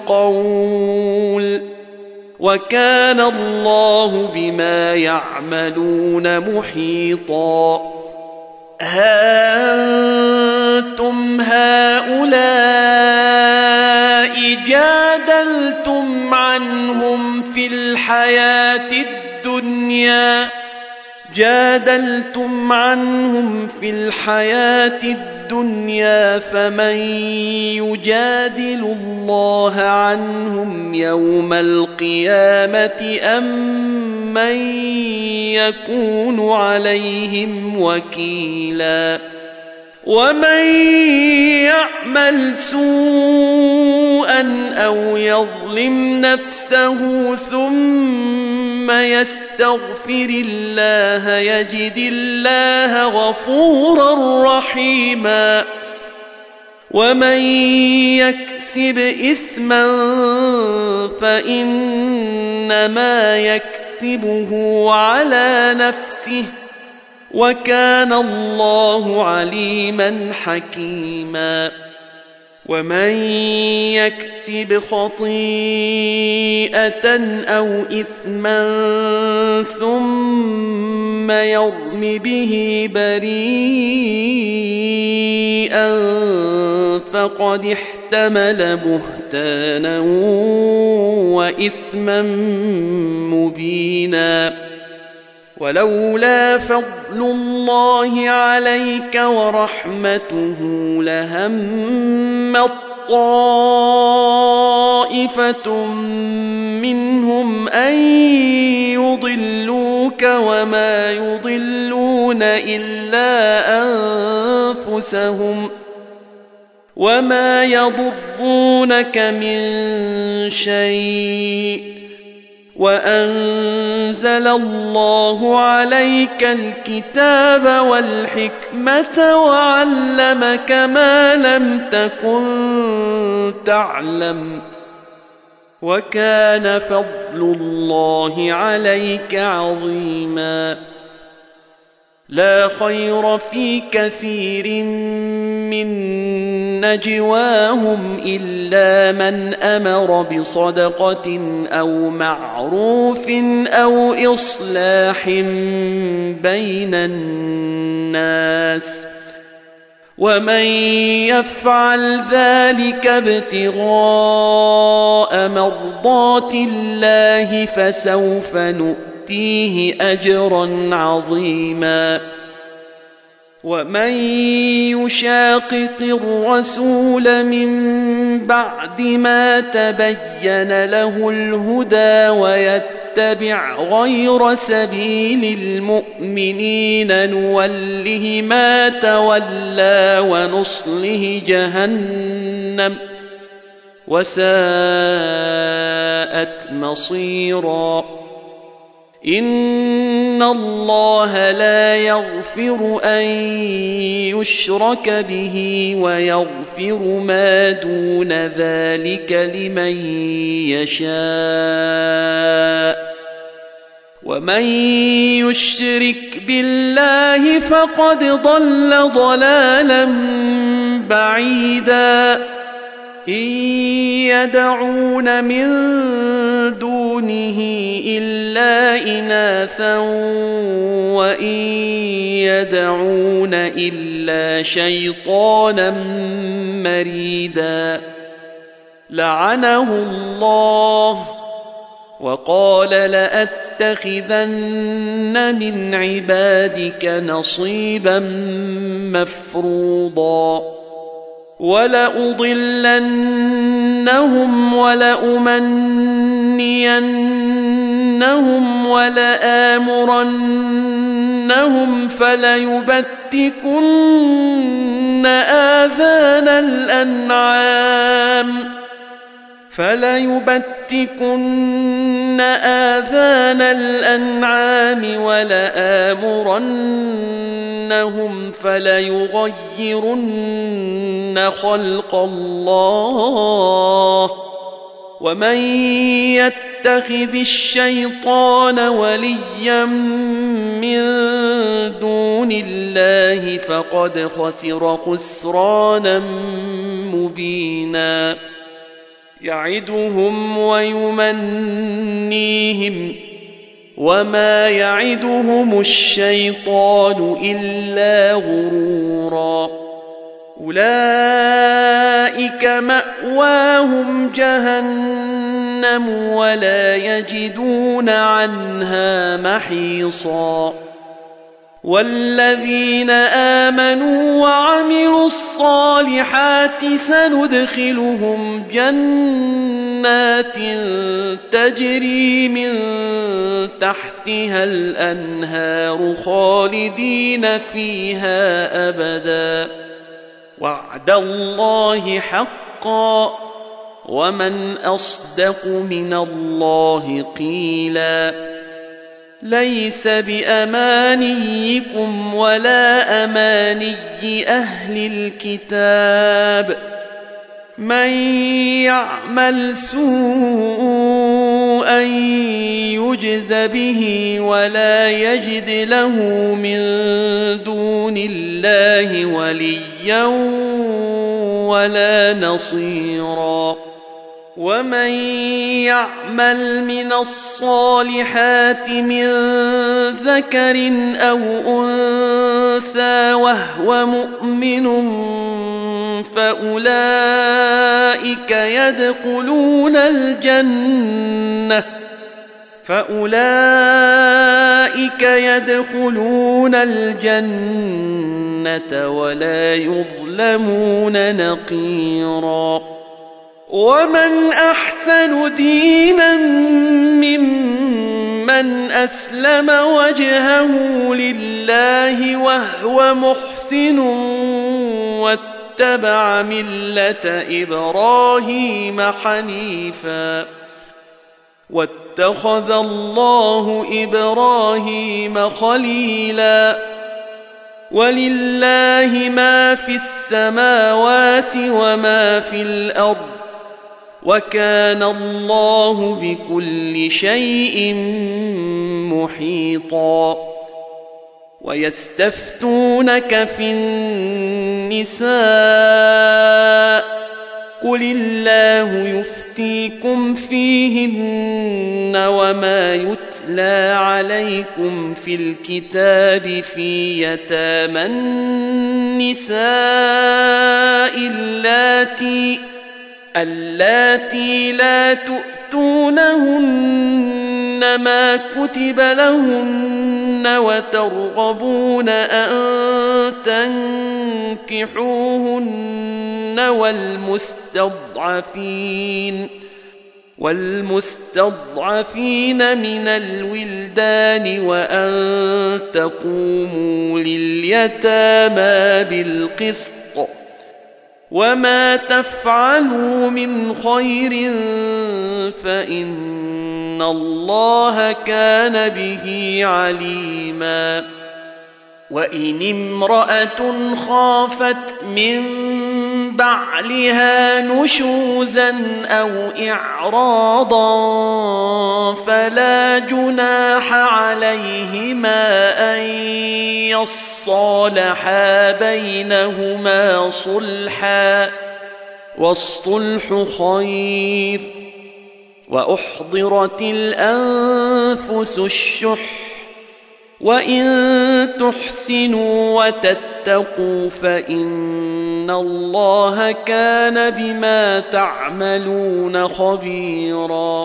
القول وكان الله بما يعملون محيطا ها أنتم هؤلاء جادلتم عنهم في الحياة الدنيا فمن يجادل الله عنهم يوم القيامة أم من يكون عليهم وكيلا ومن يعمل سوءا أو يظلم نفسه ثم يستغفر الله يجد الله غفورا رحيما ومن يكسب إثما فإنما يكسبه على نفسه وكان الله عليما حكيما ومن يكسب خطيئة أو إثما ثم يرم به بريئا فقد احتمل بهتانا وإثما مبينا ولولا فضل الله عليك ورحمته لهمت طائفة منهم أن يضلوك وما يضلون إلا أنفسهم وما يضرونك من شيء وأنزل الله عليك الكتاب والحكمة وعلمك ما لم تكن تعلم وكان فضل الله عليك عظيما لا خير في كثير من نجواهم إلا من أمر بصدقة أو معروف أو إصلاح بين الناس ومن يفعل ذلك ابتغاء مرضات الله فسوف نؤتيه أجرا عظيما ومن يشاقق الرسول من بعد ما تبين له الهدى ويتبع غير سبيل المؤمنين نوله ما تولى ونصله جهنم وساءت مصيرا إن الله لا يغفر أن يشرك به ويغفر ما دون ذلك لمن يشاء ومن يشرك بالله فقد ضل ضلالا بعيدا إن يدعون من دونه إلا إناثا وإن يدعون إلا شيطانا مريدا لعنه الله وقال لأتخذن من عبادك نصيبا مفروضا ولأضلنهم ولأمنينهم ولآمرنهم فليبتكن آذان الأنعام ولآمرنهم فليغيرن خلق الله ومن يتخذ الشيطان وليا من دون الله فقد خسر خسرانا مبينا يعدهم ويمنيهم وما يعدهم الشيطان إلا غرورا أولئك مأواهم جهنم ولا يجدون عنها محيصا والذين آمنوا وعملوا الصالحات سندخلهم جنات تجري من تحتها الأنهار خالدين فيها أبدا وعد الله حقا ومن أصدق من الله قيلا ليس بأمانيكم ولا أماني أهل الكتاب من يعمل سوءا يجز به ولا يجد له من دون الله وليا ولا نصيرا ومن يعمل من الصالحات من ذكر أو أنثى وهو مؤمن فأولئك يدخلون الجنة ولا يظلمون نقيرا ومن أحسن دينا ممن أسلم وجهه لله وهو محسن واتبع ملة إبراهيم حنيفا واتخذ الله إبراهيم خليلا ولله ما في السماوات وما في الأرض وكان الله بكل شيء محيطا ويستفتونك في النساء قل الله يفتيكم فيهن وما يتلى عليكم في الكتاب في يتامى النساء اللاتي لا تؤتونهن ما كتب لهن وترغبون أن تنكحوهن والمستضعفين من الولدان وأن تقوموا لليتامى بالقسط وما تفعلوا من خير فإن الله كان به عليما وإن امرأة خافت من بعلها نشوزا أو إعراضا فلا جناح عليهما أن يصالحا بينهما صلحا والصلح خير وأحضرت الأنفس الشح وإن تحسنوا وتتقوا فإن الله كان بما تعملون خبيرا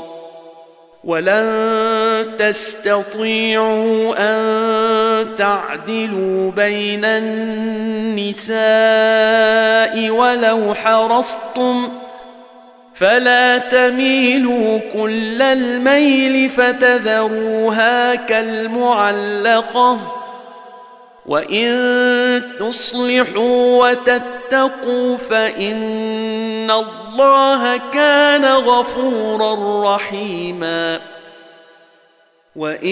ولن تستطيعوا أن تعدلوا بين النساء ولو حرصتم فلا تميلوا كل الميل فتذروها كالمعلقة وإن تصلحوا وتتقوا فإن الله كان غفورا رحيما وإن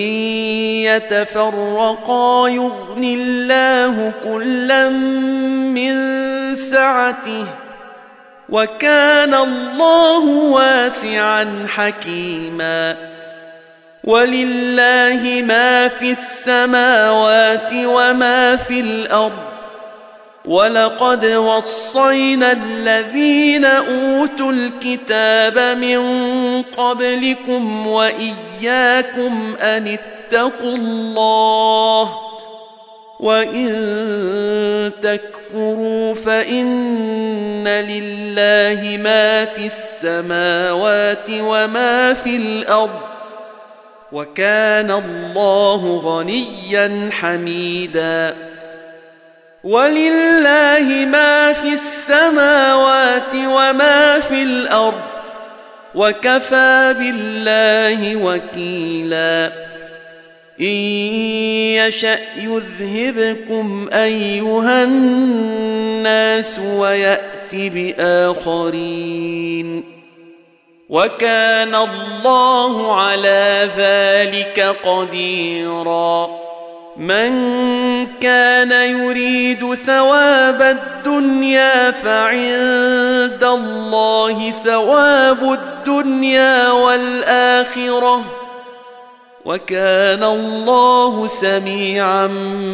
يتفرقا يغن الله كلا من سعته وكان الله واسعا حكيما ولله ما في السماوات وما في الأرض ولقد وصينا الذين أوتوا الكتاب من قبلكم وإياكم أن اتقوا الله وإن تكفروا فإن لله ما في السماوات وما في الأرض وكان الله غنيا حميدا ولله ما في السماوات وما في الأرض وكفى بالله وكيلا إن يشأ يذهبكم أيها الناس ويأت بآخرين وكان الله على ذلك قديرا من كان يريد ثواب الدنيا فعند الله ثواب الدنيا والآخرة وكان الله سميعا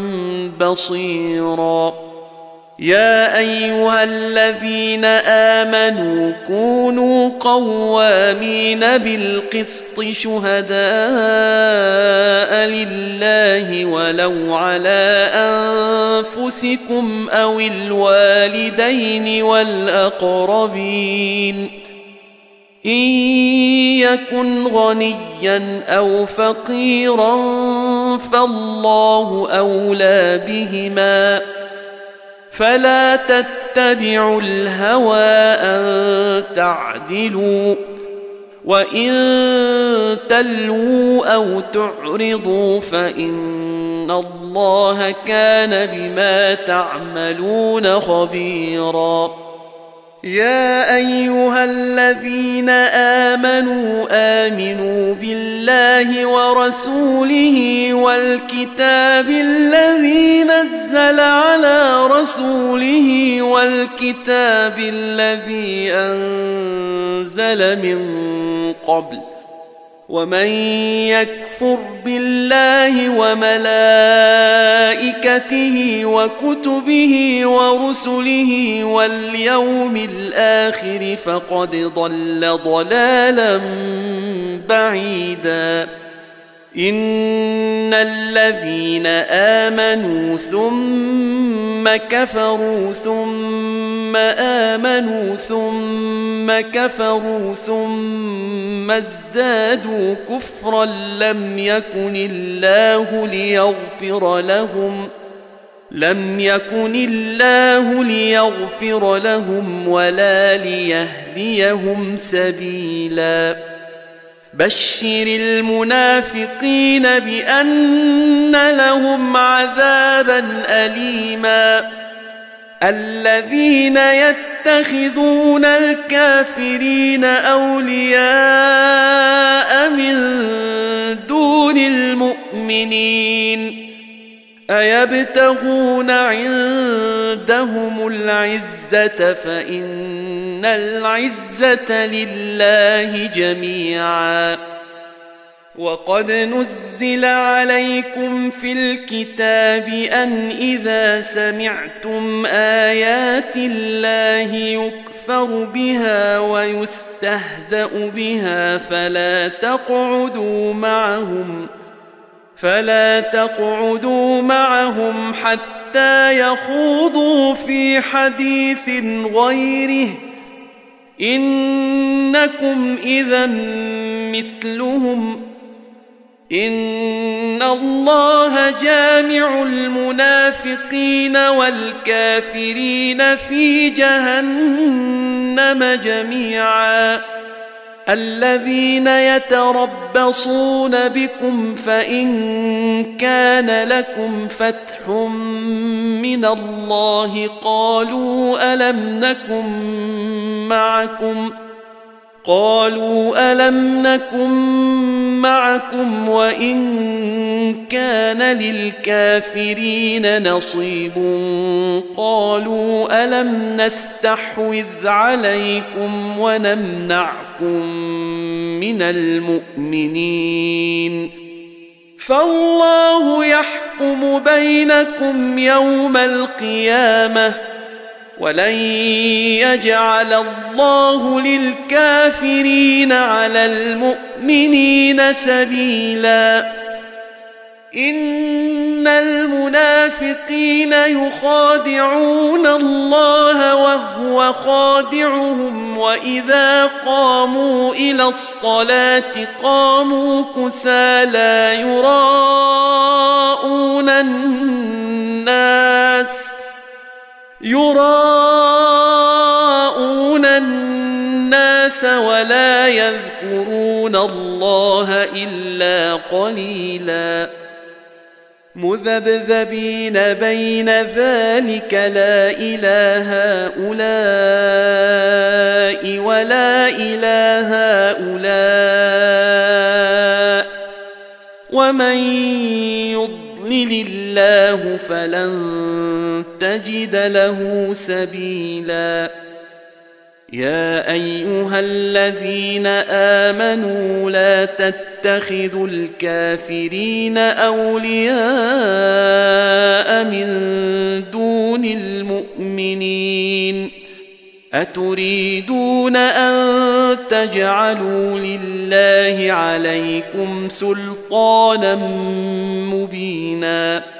بصيرا يا أيها الذين آمنوا كونوا قوامين بالقسط شهداء لله ولو على أنفسكم أو الوالدين والأقربين إن يكن غنيا أو فقيرا فالله أولى بهما فلا تتبعوا الهوى أن تعدلوا وإن تلووا أو تعرضوا فإن الله كان بما تعملون خبيرا يا أيها الذين آمنوا بالله ورسوله والكتاب الذي نزل على رسوله والكتاب الذي أنزل من قبل ومن يكفر بالله وملائكته وكتبه ورسله واليوم الآخر فقد ضل ضلالا بعيدا إن الذين آمنوا ثم كفروا ثم آمنوا ثم كفروا ثم ازدادوا كفرا لم يكن الله ليغفر لهم ولا ليهديهم سبيلا بشر المنافقين بأن لهم عذابا أليما الذين يتخذون الكافرين أولياء من دون المؤمنين أيبتغون عندهم العزة فإن العزة لله جميعا وقد نزل عليكم في الكتاب أن إذا سمعتم آيات الله يكفر بها ويستهزأ بها فلا تقعدوا معهم حتى يخوضوا في حديث غيره إنكم إذا مثلهم إن الله جامع المنافقين والكافرين في جهنم جميعا الذين يتربصون بكم فإن كان لكم فتح من الله قالوا ألم نكن معكم وإن كان للكافرين نصيب قالوا ألم نستحوذ عليكم ونمنعكم من المؤمنين فالله يحكم بينكم يوم القيامة ولن يجعل الله للكافرين على المؤمنين سبيلا إن المنافقين يخادعون الله وهو خادعهم وإذا قاموا إلى الصلاة قاموا كسالى يراءون الناس ولا يذكرون الله إلا قليلا مذبذبين بين ذلك لا إله هؤلاء ولا إله هؤلاء ومن يضلل الله فلن تجد له سبيلا يا أيها الذين آمنوا لا تتخذوا الكافرين أولياء من دون المؤمنين أتريدون أن تجعلوا لله عليكم سلطانا مبينا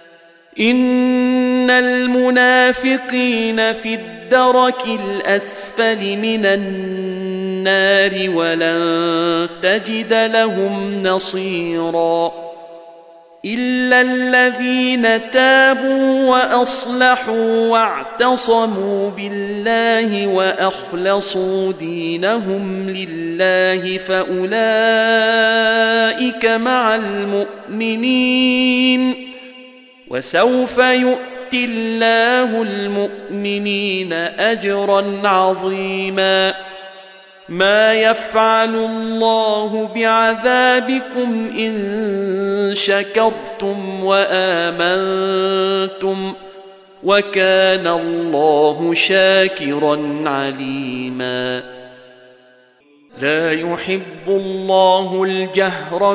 إن المنافقين في الدرك الأسفل من النار ولن تجد لهم نصيرا إلا الذين تابوا وأصلحوا واعتصموا بالله وأخلصوا دينهم لله فأولئك مع المؤمنين وسوف يؤتي الله المؤمنين أجرا عظيما ما يفعل الله بعذابكم إن شكرتم وآمنتم وكان الله شاكرا عليما لا يحب الله الجهر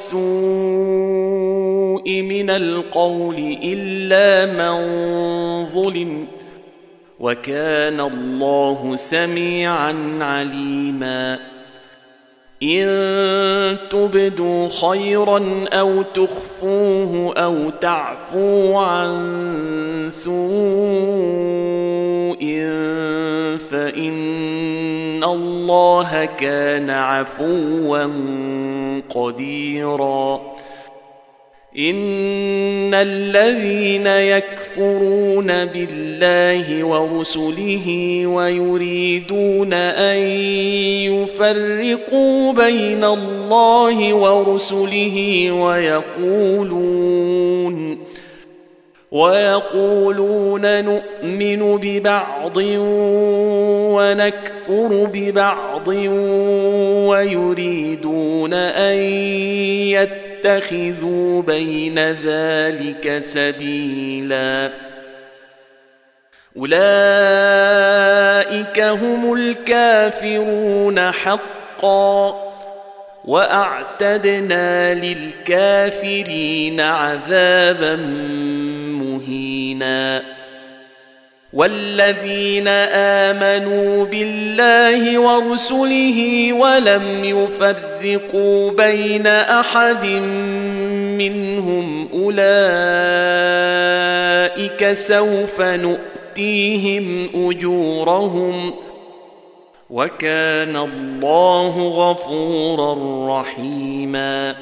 بالسوء من القول إلا من ظلم وكان الله سميعا عليما إن تبدوا خيرا أو تخفوه أو تعفو عن سوء فإن الله كان عفوا قديرا إن الذين يكفرون بالله ورسله ويريدون أن يفرقوا بين الله ورسله ويقولون نؤمن ببعض ونكفر ببعض ويريدون أن يتخذوا بين ذلك سبيلا أولئك هم الكافرون حقا وأعتدنا للكافرين عذابا مهينا والذين آمنوا بالله ورسله ولم يفرقوا بين أحد منهم أولئك سوف نؤتيهم أجورهم وكان الله غفورا رحيما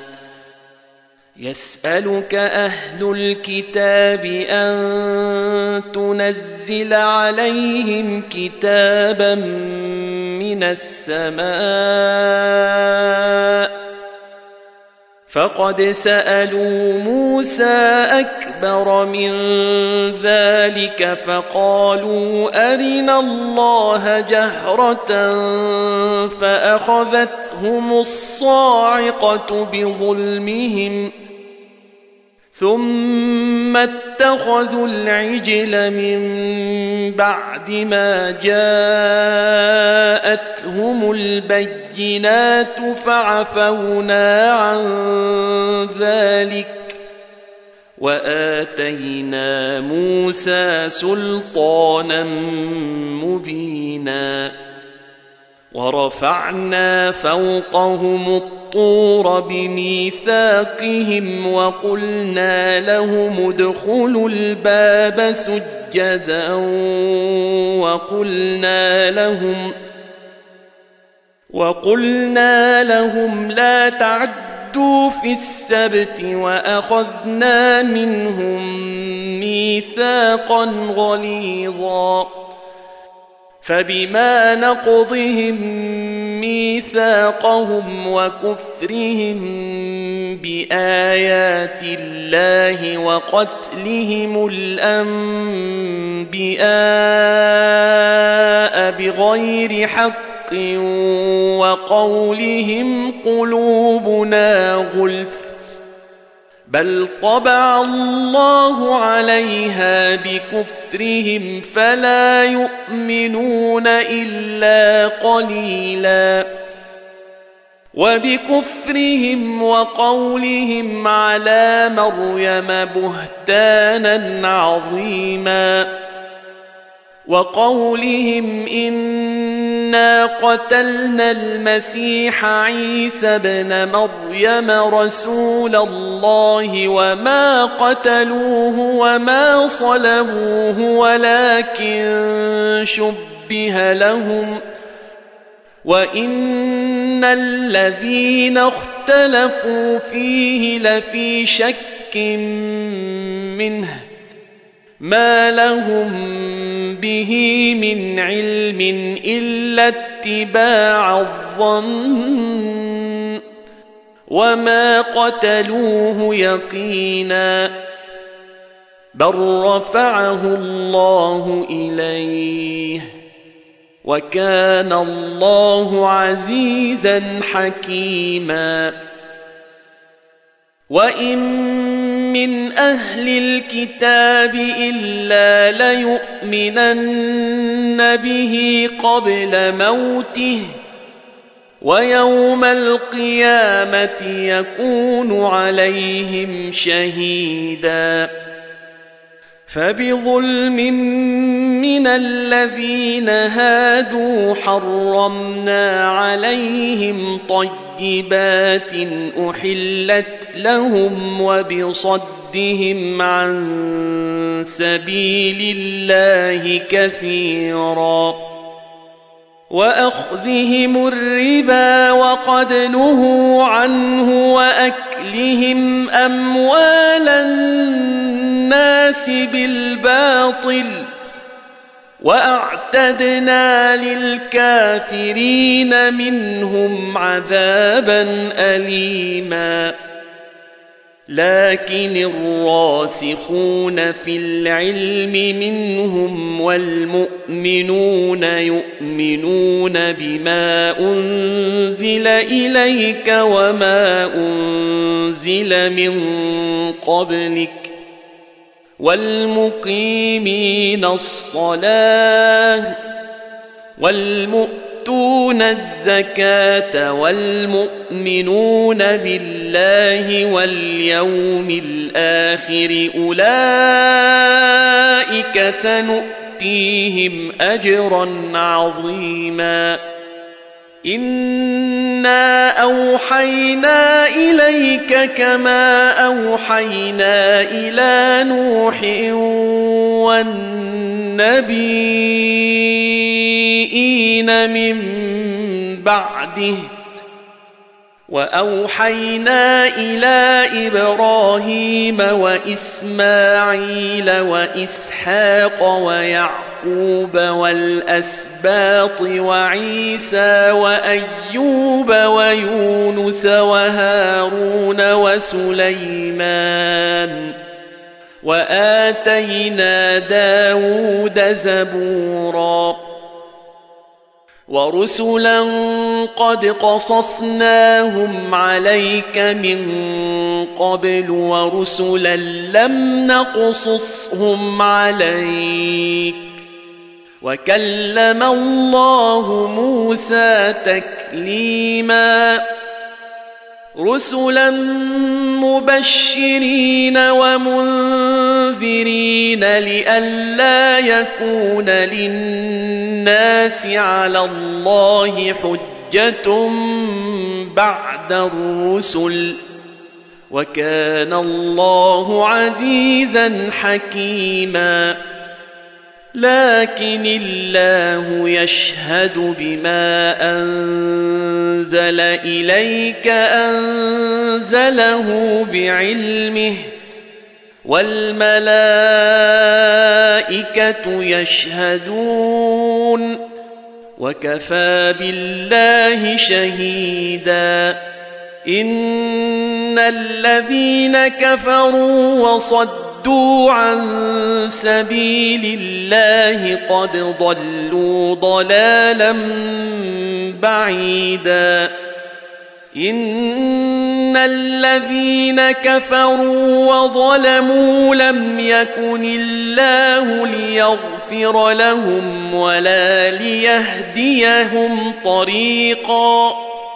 يسألك أهل الكتاب أن تنزل عليهم كتابا من السماء فقد سألوا موسى أكبر من ذلك فقالوا أرنا الله جهرة فأخذتهم الصاعقة بظلمهم ثم اتخذوا العجل من بعد ما جاءتهم البينات فعفونا عن ذلك وآتينا موسى سلطانا مبينا ورفعنا فوقهم الطور بميثاقهم وقلنا لهم ادخلوا الباب سجدا وقلنا لهم لا تعدوا في السبت وأخذنا منهم ميثاقا غليظا فبما نقضهم ميثاقهم وكفرهم بآيات الله وقتلهم الأنبياء بغير حق وقولهم قلوبنا غلف بل طبع الله عليها بكفرهم فلا يؤمنون إلا قليلا وبكفرهم وقولهم على مريم بهتانا عظيما وقولهم إنا قتلنا المسيح عيسى ابن مريم رسول الله وما قتلوه وما صلبوه ولكن شبه لهم وإن الذين اختلفوا فيه لفي شك منه ما لهم به من علم إلا اتباع الظن وما قتلوه يقينا بل رفعه الله إليه وكان الله عزيزا حكيما وإن من أهل الكتاب إلا ليؤمنن به قبل موته ويوم القيامة يكون عليهم شهيدا فبظلم من الذين هادوا حرمنا عليهم طيبات أحلت لهم وبصدهم عن سبيل الله كثيرا وأخذهم الربا وقد نهوا عنه وأكلهم أموال الناس بالباطل وأعتدنا للكافرين منهم عذابا أليما لكن الراسخون في العلم منهم والمؤمنون يؤمنون بما أنزل إليك وما أنزل من قبلك والمقيمين الصلاة والمؤتون الزكاة والمؤمنون بالله واليوم الآخر أولئك سنؤتيهم أجرا عظيما إنا أوحينا إليك كما أوحينا إلى نوح والنبيين من بعده وأوحينا إلى إبراهيم وإسماعيل وإسحاق ويعقوب والأسباط وعيسى وأيوب ويونس وهارون وسليمان وآتينا داود زبورا ورسلا قد قصصناهم عليك من قبل ورسلا لم نقصصهم عليك وكلم الله موسى تكليما رسلا مبشرين ومنذرين لئلا يكون للناس على الله حجة بعد الرسل وكان الله عزيزا حكيما لكن الله يشهد بما أنزل إليك أنزله بعلمه والملائكة يشهدون وكفى بالله شهيدا إن الذين كفروا وصدوا عن سبيل الله قد ضلوا ضلالا بعيدا إن الذين كفروا وظلموا لم يكن الله ليغفر لهم ولا ليهديهم طريقا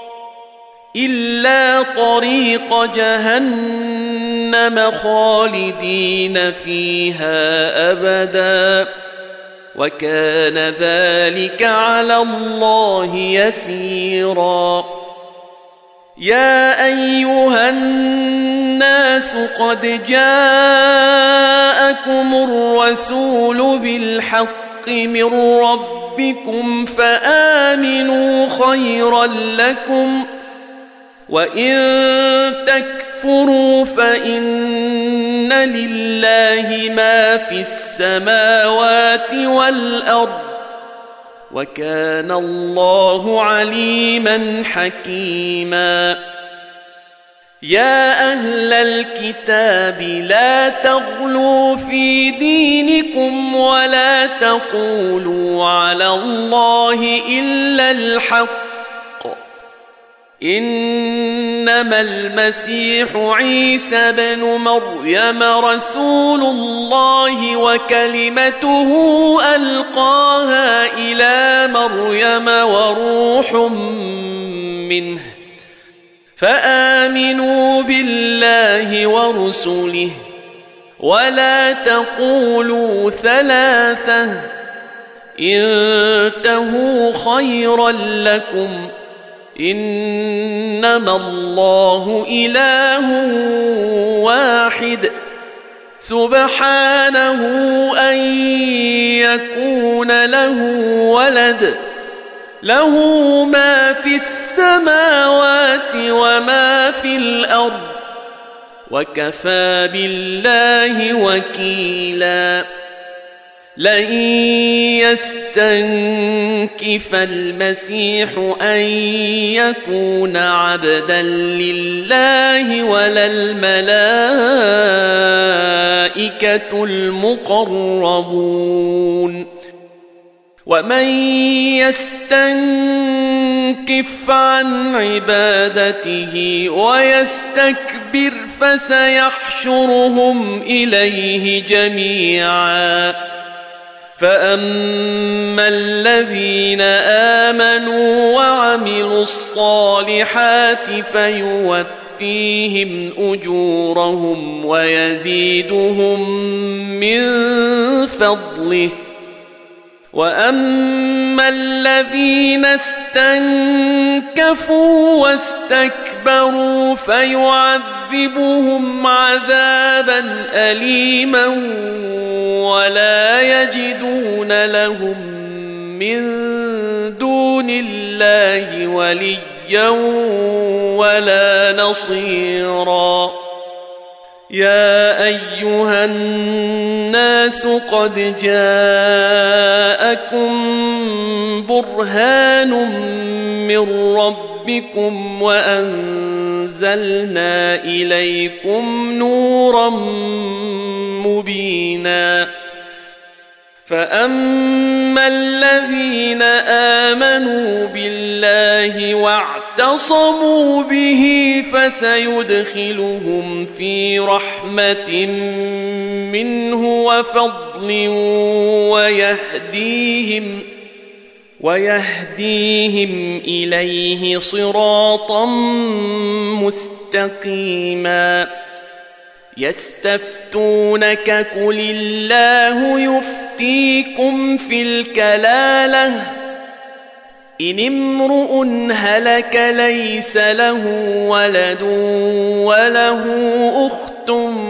إلا طريق جهنم خالدين فيها أبدا وكان ذلك على الله يسيرا يا أيها الناس قد جاءكم الرسول بالحق من ربكم فآمنوا خيرا لكم وإن تكفروا فإن لله ما في السماوات والأرض وكان الله عليما حكيما يا أهل الكتاب لا تغلوا في دينكم ولا تقولوا على الله إلا الحق إنما المسيح عيسى بن مريم رسول الله وكلمته ألقاها إلى مريم وروح منه فآمنوا بالله ورسله ولا تقولوا ثلاثة انتهوا خيرا لكم إنما الله إله واحد سبحانه أن يكون له ولد له ما في السماوات وما في الأرض وكفى بالله وكيلا لن يستنكف المسيح أن يكون عبدا لله ولا الملائكة المقربون ومن يستنكف عن عبادته ويستكبر فسيحشرهم إليه جميعا فأما الذين آمنوا وعملوا الصالحات فيوفيهم أجورهم ويزيدهم من فضله وأما الذين استنكفوا واستكبروا فيعذبهم عذابا أليما ولا يجدون لهم من دون الله وليا ولا نصيرا يا أيها الناس قد جاءكم برهان من ربكم وأنزلنا إليكم نورا مبينا فأما الذين آمنوا بالله واعتصموا به فسيدخلهم في رحمة منه وفضل ويهديهم إليه صراطا مستقيما يستفتونك قل الله يفتيكم في الكلالة إن امرؤ هلك ليس له ولد وله أخت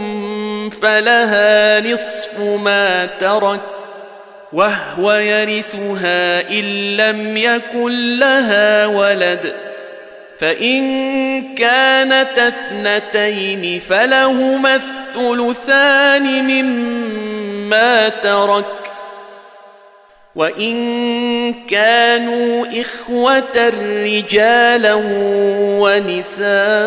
فلها نصف ما ترك وهو يرثها إن لم يكن لها ولد فإن كانت اثنتين فلهما الثلثان مما ترك وإن كانوا إخوة رجالا ونساء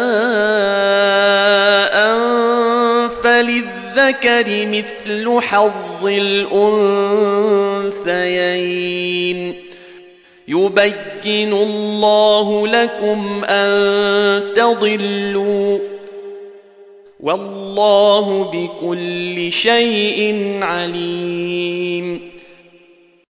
فللذكر مثل حظ الأنثيين يبين الله لكم أن تضلوا والله بكل شيء عليم